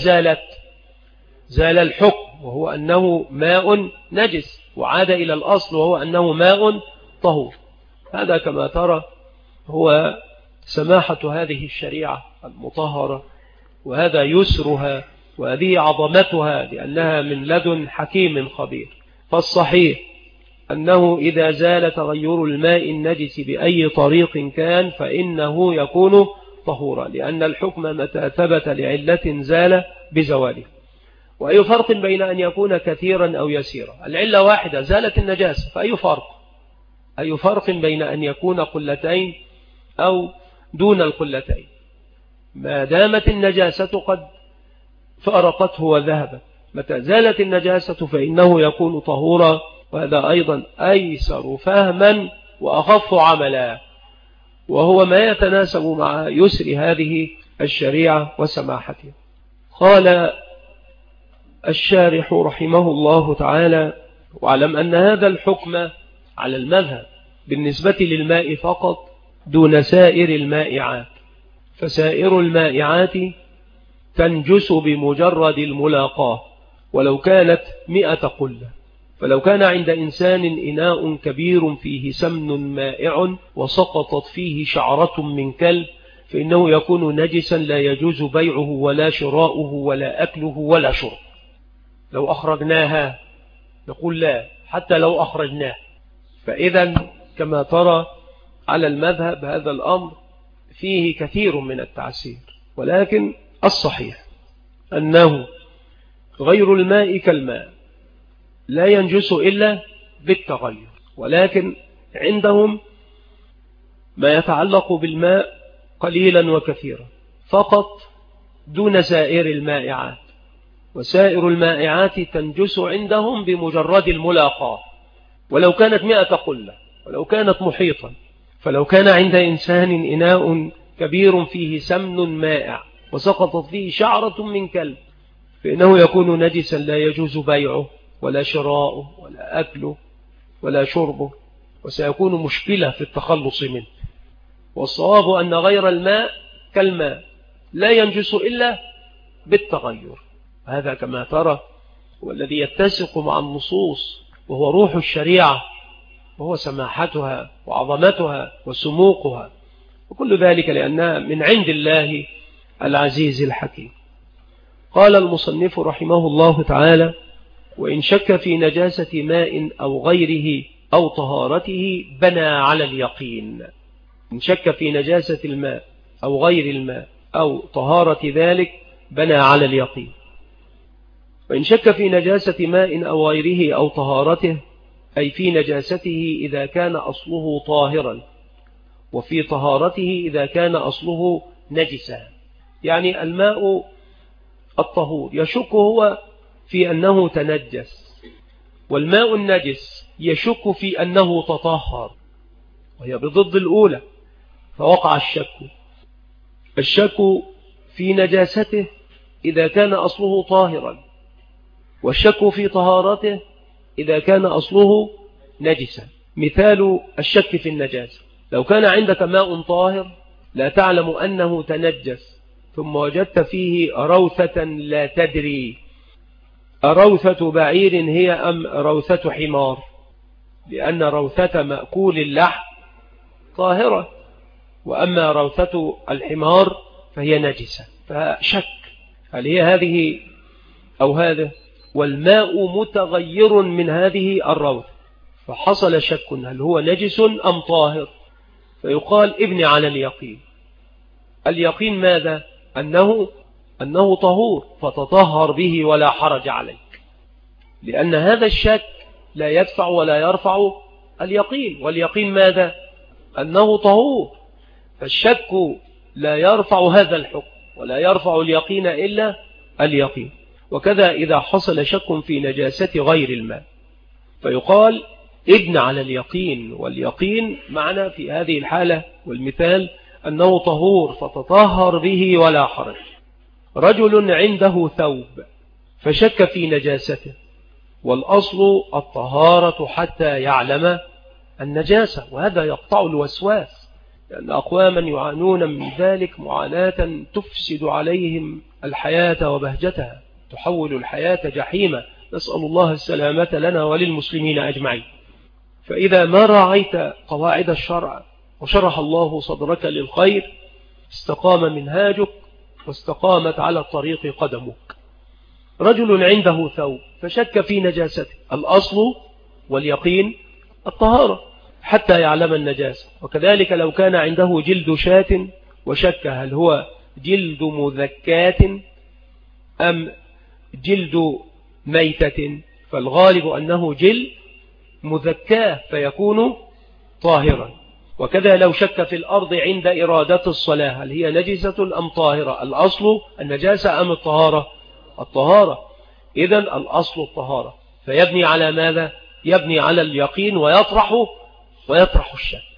زال الحكم وهو أنه ماء نجس وعاد إلى الأصل وهو أنه ماء طهور. هذا كما ترى هو سماحة هذه الشريعة المطهرة، وهذا يسرها، وهذه عظمتها لأنها من لدن حكيم خبير. فالصحيح أنه إذا زال تغير الماء النجس بأي طريق كان فإنه يكون طهورا، لأن الحكم متى ثبت لعلة زال بزواله. وأي فرق بين أن يكون كثيرا أو يسيرا؟ العلة واحدة زالت النجاسة، فأي فرق؟ أي فرق بين أن يكون قلتين أو دون القلتين؟ ما دامت النجاسة قد فارقته وذهبت، متى زالت النجاسة فإنه يكون طهورا. وهذا أيضا أيسر فهما وأخف عملا. وهو ما يتناسب مع يسر هذه الشريعة وسماحتها. قال الشارح رحمه الله تعالى: واعلم أن هذا الحكم على المذهب بالنسبة للماء فقط دون سائر المائعات، فسائر المائعات تنجس بمجرد الملاقاة ولو كانت 100 قلة. فلو كان عند إنسان إناء كبير فيه سمن مائع وسقطت فيه شعرة من كلب فإنه يكون نجسا لا يجوز بيعه ولا شراؤه ولا أكله ولا شرب. لو أخرجناها نقول لا، حتى لو أخرجناه. فإذا كما ترى على المذهب هذا الأمر فيه كثير من التعسير، ولكن الصحيح أنه غير الماء كالماء لا ينجس إلا بالتغير، ولكن عندهم ما يتعلق بالماء قليلا وكثيرا فقط دون سائر المائعات، وسائر المائعات تنجس عندهم بمجرد الملاقاة ولو كانت 100 قلة ولو كانت محيطا. فلو كان عند إنسان إناء كبير فيه سمن مائع وسقطت فيه شعرة من كلب فإنه يكون نجسا لا يجوز بيعه ولا شراؤه ولا أكله ولا شربه، وسيكون مشكلة في التخلص منه. والصواب أن غير الماء كالماء لا ينجس إلا بالتغير. هذا كما ترى والذي يتسق مع النصوص، وهو روح الشريعة، وهو سماحتها وعظمتها وسموقها، وكل ذلك لأنها من عند الله العزيز الحكيم. قال المصنف رحمه الله تعالى: وإن شك في نجاسة ماء أو غيره أو طهارته بنى على اليقين. إن شك في نجاسة الماء أو غير الماء أو طهارة ذلك بنى على اليقين. وإن شك في نجاسة ماء أو غيره أو طهارته أي في نجاسته إذا كان أصله طاهرا، وفي طهارته إذا كان أصله نجسا. يعني الماء الطهور يشك هو في أنه تنجس، والماء النجس يشك في أنه تطهر، وهي بضد الأولى. فوقع الشك في نجاسته إذا كان أصله طاهرا، والشك في طهارته إذا كان أصله نجسا. مثال الشك في النجاسة: لو كان عندك ماء طاهر لا تعلم أنه تنجس، ثم وجدت فيه روثة لا تدري أروثة بعير هي أم روثة حمار، لأن روثة مأكول اللحم طاهرة، وأما روثة الحمار فهي نجسة. فشك هل هي هذه أو هذا، والماء متغير من هذه الروثة، فحصل شك هل هو نجس أم طاهر، فيقال ابني على اليقين. اليقين ماذا؟ أنه طهور فتطهر به ولا حرج عليك، لأن هذا الشك لا يدفع ولا يرفع اليقين. واليقين ماذا؟ أنه طهور، فالشك لا يرفع هذا الحكم ولا يرفع اليقين إلا اليقين. وكذا إذا حصل شك في نجاسة غير الماء فيقال ابن على اليقين. واليقين معنى في هذه الحالة والمثال أنه طهور فتطهر به ولا حرج. رجل عنده ثوب فشك في نجاسته، والأصل الطهارة حتى يعلم النجاسة، وهذا يقطع الوسواس، لأن أقواما يعانون من ذلك معاناة تفسد عليهم الحياة وبهجتها، تحول الحياة جحيمة، نسأل الله السلامة لنا وللمسلمين أجمعين. فإذا ما راعيت قواعد الشرع وشرح الله صدرك للخير استقام منهاجك واستقامت على الطريق قدمك. رجل عنده ثوب فشك في نجاسته، الأصل واليقين الطهارة حتى يعلم النجاسة. وكذلك لو كان عنده جلد شاة وشك هل هو جلد مذكاة أم جلد ميتة، فالغالب أنه جلد مذكاه فيكون طاهرا. وكذا لو شك في الأرض عند إرادة الصلاة هل هي نجسة أم طاهرة، الأصل النجاسة أم الطهارة؟ الطهارة. إذن الأصل الطهارة، فيبني على ماذا؟ يبني على اليقين ويطرح الشك.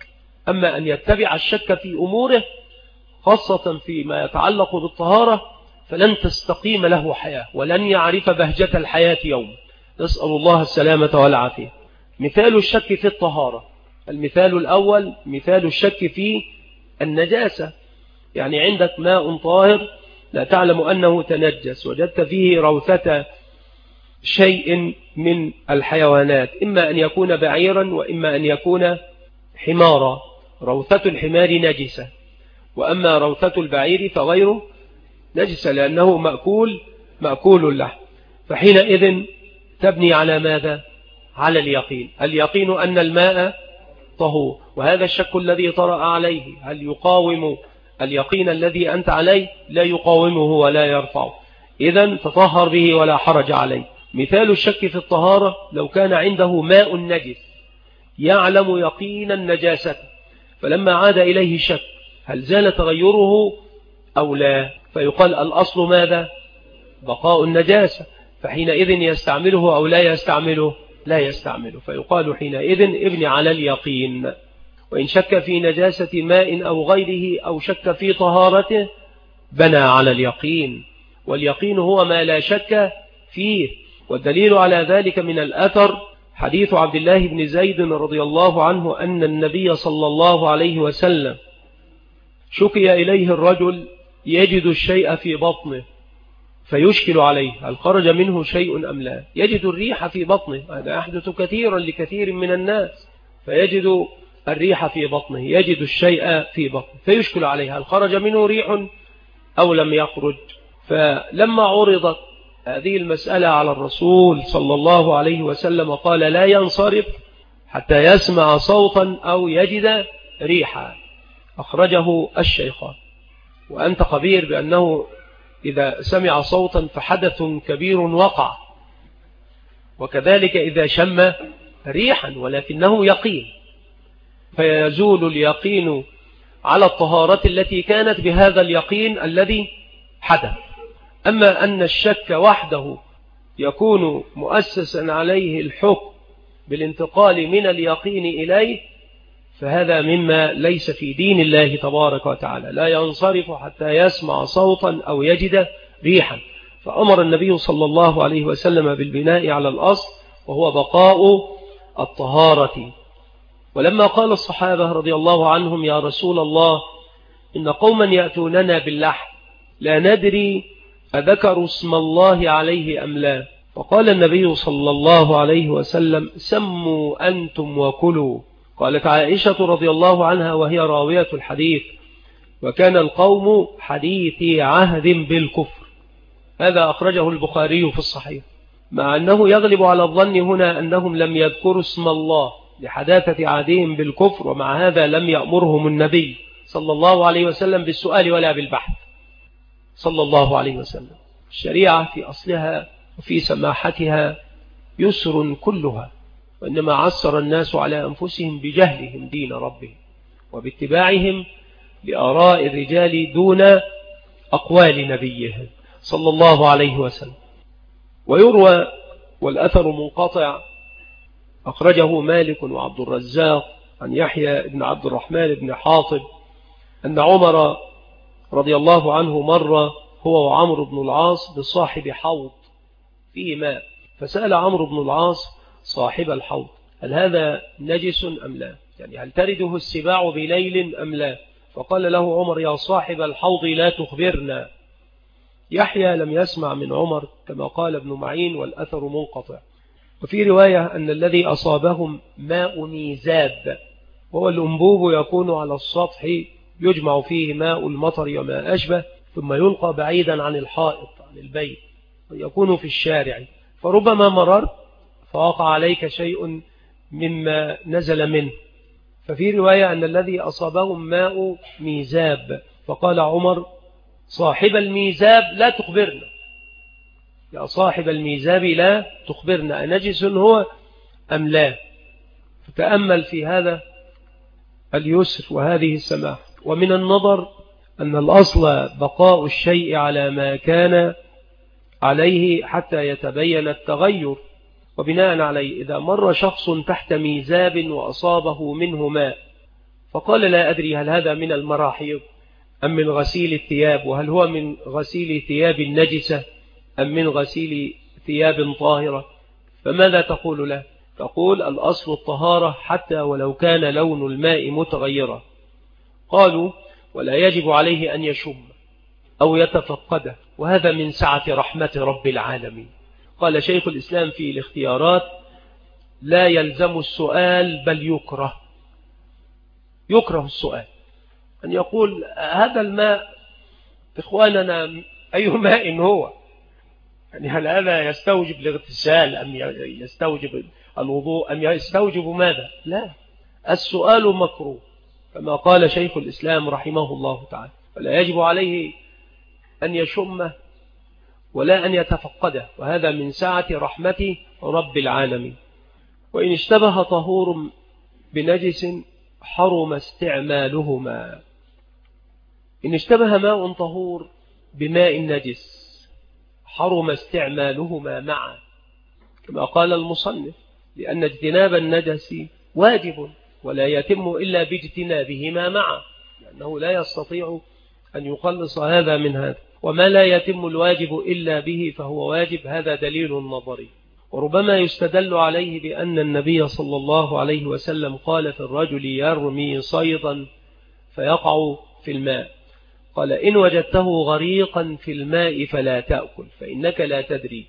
أما أن يتبع الشك في أموره خاصة فيما يتعلق بالطهارة فلن تستقيم له حياة ولن يعرف بهجة الحياة يوم. نسأل الله السلامة والعافية. مثال الشك في الطهارة: المثال الأول مثال الشك في النجاسة، يعني عندك ماء طاهر لا تعلم أنه تنجس، وجدت فيه روثة شيء من الحيوانات، إما أن يكون بعيرا وإما أن يكون حمارا. روثة الحمار نجسة، وأما روثة البعير فغير نجسة لأنه مأكول اللحم. فحينئذ تبني على ماذا؟ على اليقين. اليقين أن الماء طهور، وهذا الشك الذي طرأ عليه هل يقاوم اليقين الذي أنت عليه؟ لا يقاومه ولا يرفعه، إذن تطهر به ولا حرج عليه. مثال الشك في الطهارة: لو كان عنده ماء نجس يعلم يقينا نجاسته، فلما عاد إليه شك هل زال تغيره أو لا، فيقال الأصل ماذا؟ بقاء النجاسة، فحينئذ يستعمله أو لا يستعمله؟ لا يستعمله، فيقال حينئذ ابن على اليقين. وإن شك في نجاسة ماء أو غيره أو شك في طهارته بنى على اليقين، واليقين هو ما لا شك فيه. والدليل على ذلك من الأثر حديث عبد الله بن زيد رضي الله عنه أن النبي صلى الله عليه وسلم شكي إليه الرجل يجد الشيء في بطنه فيشكل عليه هل خرج منه شيء أم لا، يجد الريح في بطنه، هذا يحدث كثيرا لكثير من الناس، فيجد الريح في بطنه، يجد الشيء في بطنه فيشكل عليه هل خرج منه ريح أو لم يخرج. فلما عرضت هذه المسألة على الرسول صلى الله عليه وسلم قال لا ينصرف حتى يسمع صوتا أو يجد ريحا، أخرجه الشيخان. وأنت خبير بأنه إذا سمع صوتا فحدث كبير وقع، وكذلك إذا شم ريحا ولكنه يقين، فيزول اليقين على الطهارة التي كانت بهذا اليقين الذي حدث. أما أن الشك وحده يكون مؤسسا عليه الحكم بالانتقال من اليقين إليه، فهذا مما ليس في دين الله تبارك وتعالى. لا ينصرف حتى يسمع صوتا أو يجد ريحا، فأمر النبي صلى الله عليه وسلم بالبناء على الأصل وهو بقاء الطهارة. ولما قال الصحابة رضي الله عنهم يا رسول الله إن قوما يأتوننا باللحم لا ندري أذكروا اسم الله عليه أم لا، فقال النبي صلى الله عليه وسلم سموا أنتم وكلوا. قالت عائشة رضي الله عنها وهي راوية الحديث وكان القوم حديثي عهد بالكفر. هذا أخرجه البخاري في الصحيح، مع أنه يغلب على الظن هنا أنهم لم يذكروا اسم الله لحداثة عهدهم بالكفر، ومع هذا لم يأمرهم النبي صلى الله عليه وسلم بالسؤال ولا بالبحث صلى الله عليه وسلم. الشريعة في أصلها وفي سماحتها يسر كلها، وإنما عسر الناس على أنفسهم بجهلهم دين ربهم وباتباعهم لآراء الرجال دون أقوال نبيهم صلى الله عليه وسلم. ويروى والأثر منقطع أخرجه مالك وعبد الرزاق عن يحيى بن عبد الرحمن بن حاطب أن عمر رضي الله عنه مر هو وعمرو بن العاص بصاحب حوض فيه ماء، فسأل عمرو بن العاص صاحب الحوض هل هذا نجس أم لا، يعني هل ترده السباع بليل أم لا، فقال له عمر يا صاحب الحوض لا تخبرنا. يحيى لم يسمع من عمر كما قال ابن معين والأثر منقطع. وفي رواية أن الذي أصابهم ماء ميزاب، وهو الأنبوب يكون على السطح يجمع فيه ماء المطر وما أشبه ثم يلقى بعيدا عن الحائط عن البيت ويكون في الشارع، فربما مررت فوقع عليك شيء مما نزل منه. ففي رواية أن الذي أصابهم ماء ميزاب، فقال عمر صاحب الميزاب لا تخبرنا، يا صاحب الميزاب لا تخبرنا أنجس هو أم لا. فتأمل في هذا اليسر وهذه السماح. ومن النظر أن الأصل بقاء الشيء على ما كان عليه حتى يتبين التغير، وبناء عليه إذا مر شخص تحت ميزاب وأصابه منه ماء فقال لا أدري هل هذا من المراحيض أم من غسيل الثياب، وهل هو من غسيل ثياب النجسة أم من غسيل ثياب طاهرة، فماذا تقول له؟ تقول الأصل الطهارة حتى ولو كان لون الماء متغيرا. قالوا ولا يجب عليه أن يشم أو يتفقده، وهذا من سعة رحمة رب العالمين. قال شيخ الإسلام في الاختيارات لا يلزم السؤال بل يكره السؤال، أن يقول هذا الماء إخواننا أي ماء هو، يعني هل هذا يستوجب الاغتسال أم يستوجب الوضوء أم يستوجب ماذا؟ لا، السؤال مكروه كما قال شيخ الإسلام رحمه الله تعالى، ولا يجب عليه أن يشمه ولا أن يتفقده، وهذا من سعة رحمة رب العالمين. وإن اشتبه طهور بنجس حرم استعمالهما. إن اشتبه ماء طهور بماء نجس حرم استعمالهما معا، كما قال المصنف، لأن اجتناب النجس واجب ولا يتم إلا باجتنابهما معا، لأنه لا يستطيع أن يخلص هذا من هذا، وما لا يتم الواجب إلا به فهو واجب، هذا دليل نظري. وربما يستدل عليه بأن النبي صلى الله عليه وسلم قال في الرجل يرمي صيدا فيقع في الماء، قال إن وجدته غريقا في الماء فلا تأكل فإنك لا تدري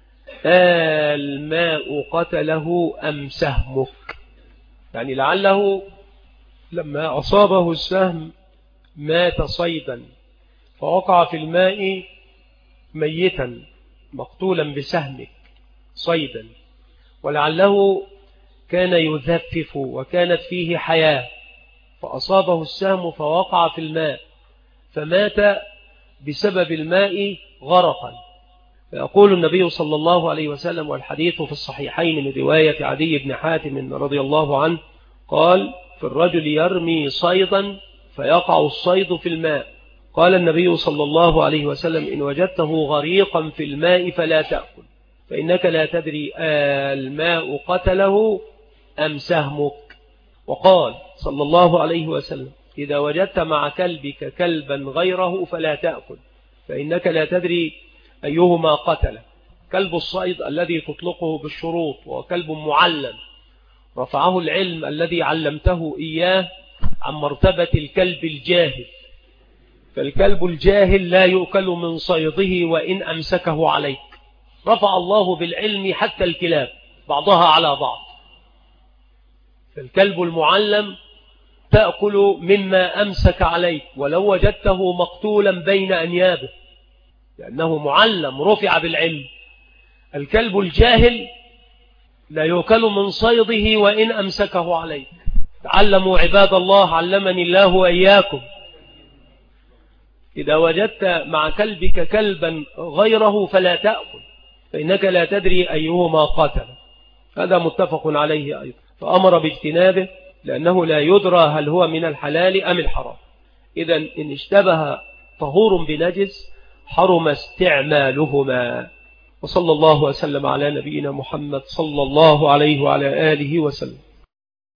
الماء قتله أم سهمك، يعني لعله لما أصابه السهم مات صيدا فوقع في الماء ميتا مقتولا بسهمك صيدا، ولعله كان يذفف وكانت فيه حياة فأصابه السهم فوقع في الماء فمات بسبب الماء غرقا. فيقول النبي صلى الله عليه وسلم، والحديث في الصحيحين من رواية عدي بن حاتم رضي الله عنه قال في الرجل يرمي صيدا فيقع الصيد في الماء، قال النبي صلى الله عليه وسلم إن وجدته غريقا في الماء فلا تأكل فإنك لا تدري الماء قتله أم سهمك. وقال صلى الله عليه وسلم إذا وجدت مع كلبك كلبا غيره فلا تأكل فإنك لا تدري أيهما قتله. كلب الصيد الذي تطلقه بالشروط وكلب معلم رفعه العلم الذي علمته إياه عن مرتبة الكلب الجاهل، فالكلب الجاهل لا يؤكل من صيده وإن أمسكه عليك، رفع الله بالعلم حتى الكلاب بعضها على بعض، فالكلب المعلم تأكل مما أمسك عليك ولو وجدته مقتولا بين أنيابه لأنه معلم رفع بالعلم. الكلب الجاهل لا يؤكل من صيده وإن أمسكه عليك. تعلموا عباد الله علمني الله وإياكم، إذا وجدت مع كلبك كلبا غيره فلا تأكل فإنك لا تدري أيهما قتل، هذا متفق عليه أيضا، فأمر باجتنابه لأنه لا يدرى هل هو من الحلال أم الحرام. إذن إن اشتبه طهور بنجس حرم استعمالهما. وصلى الله وسلم على نبينا محمد صلى الله عليه وعلى آله وسلم.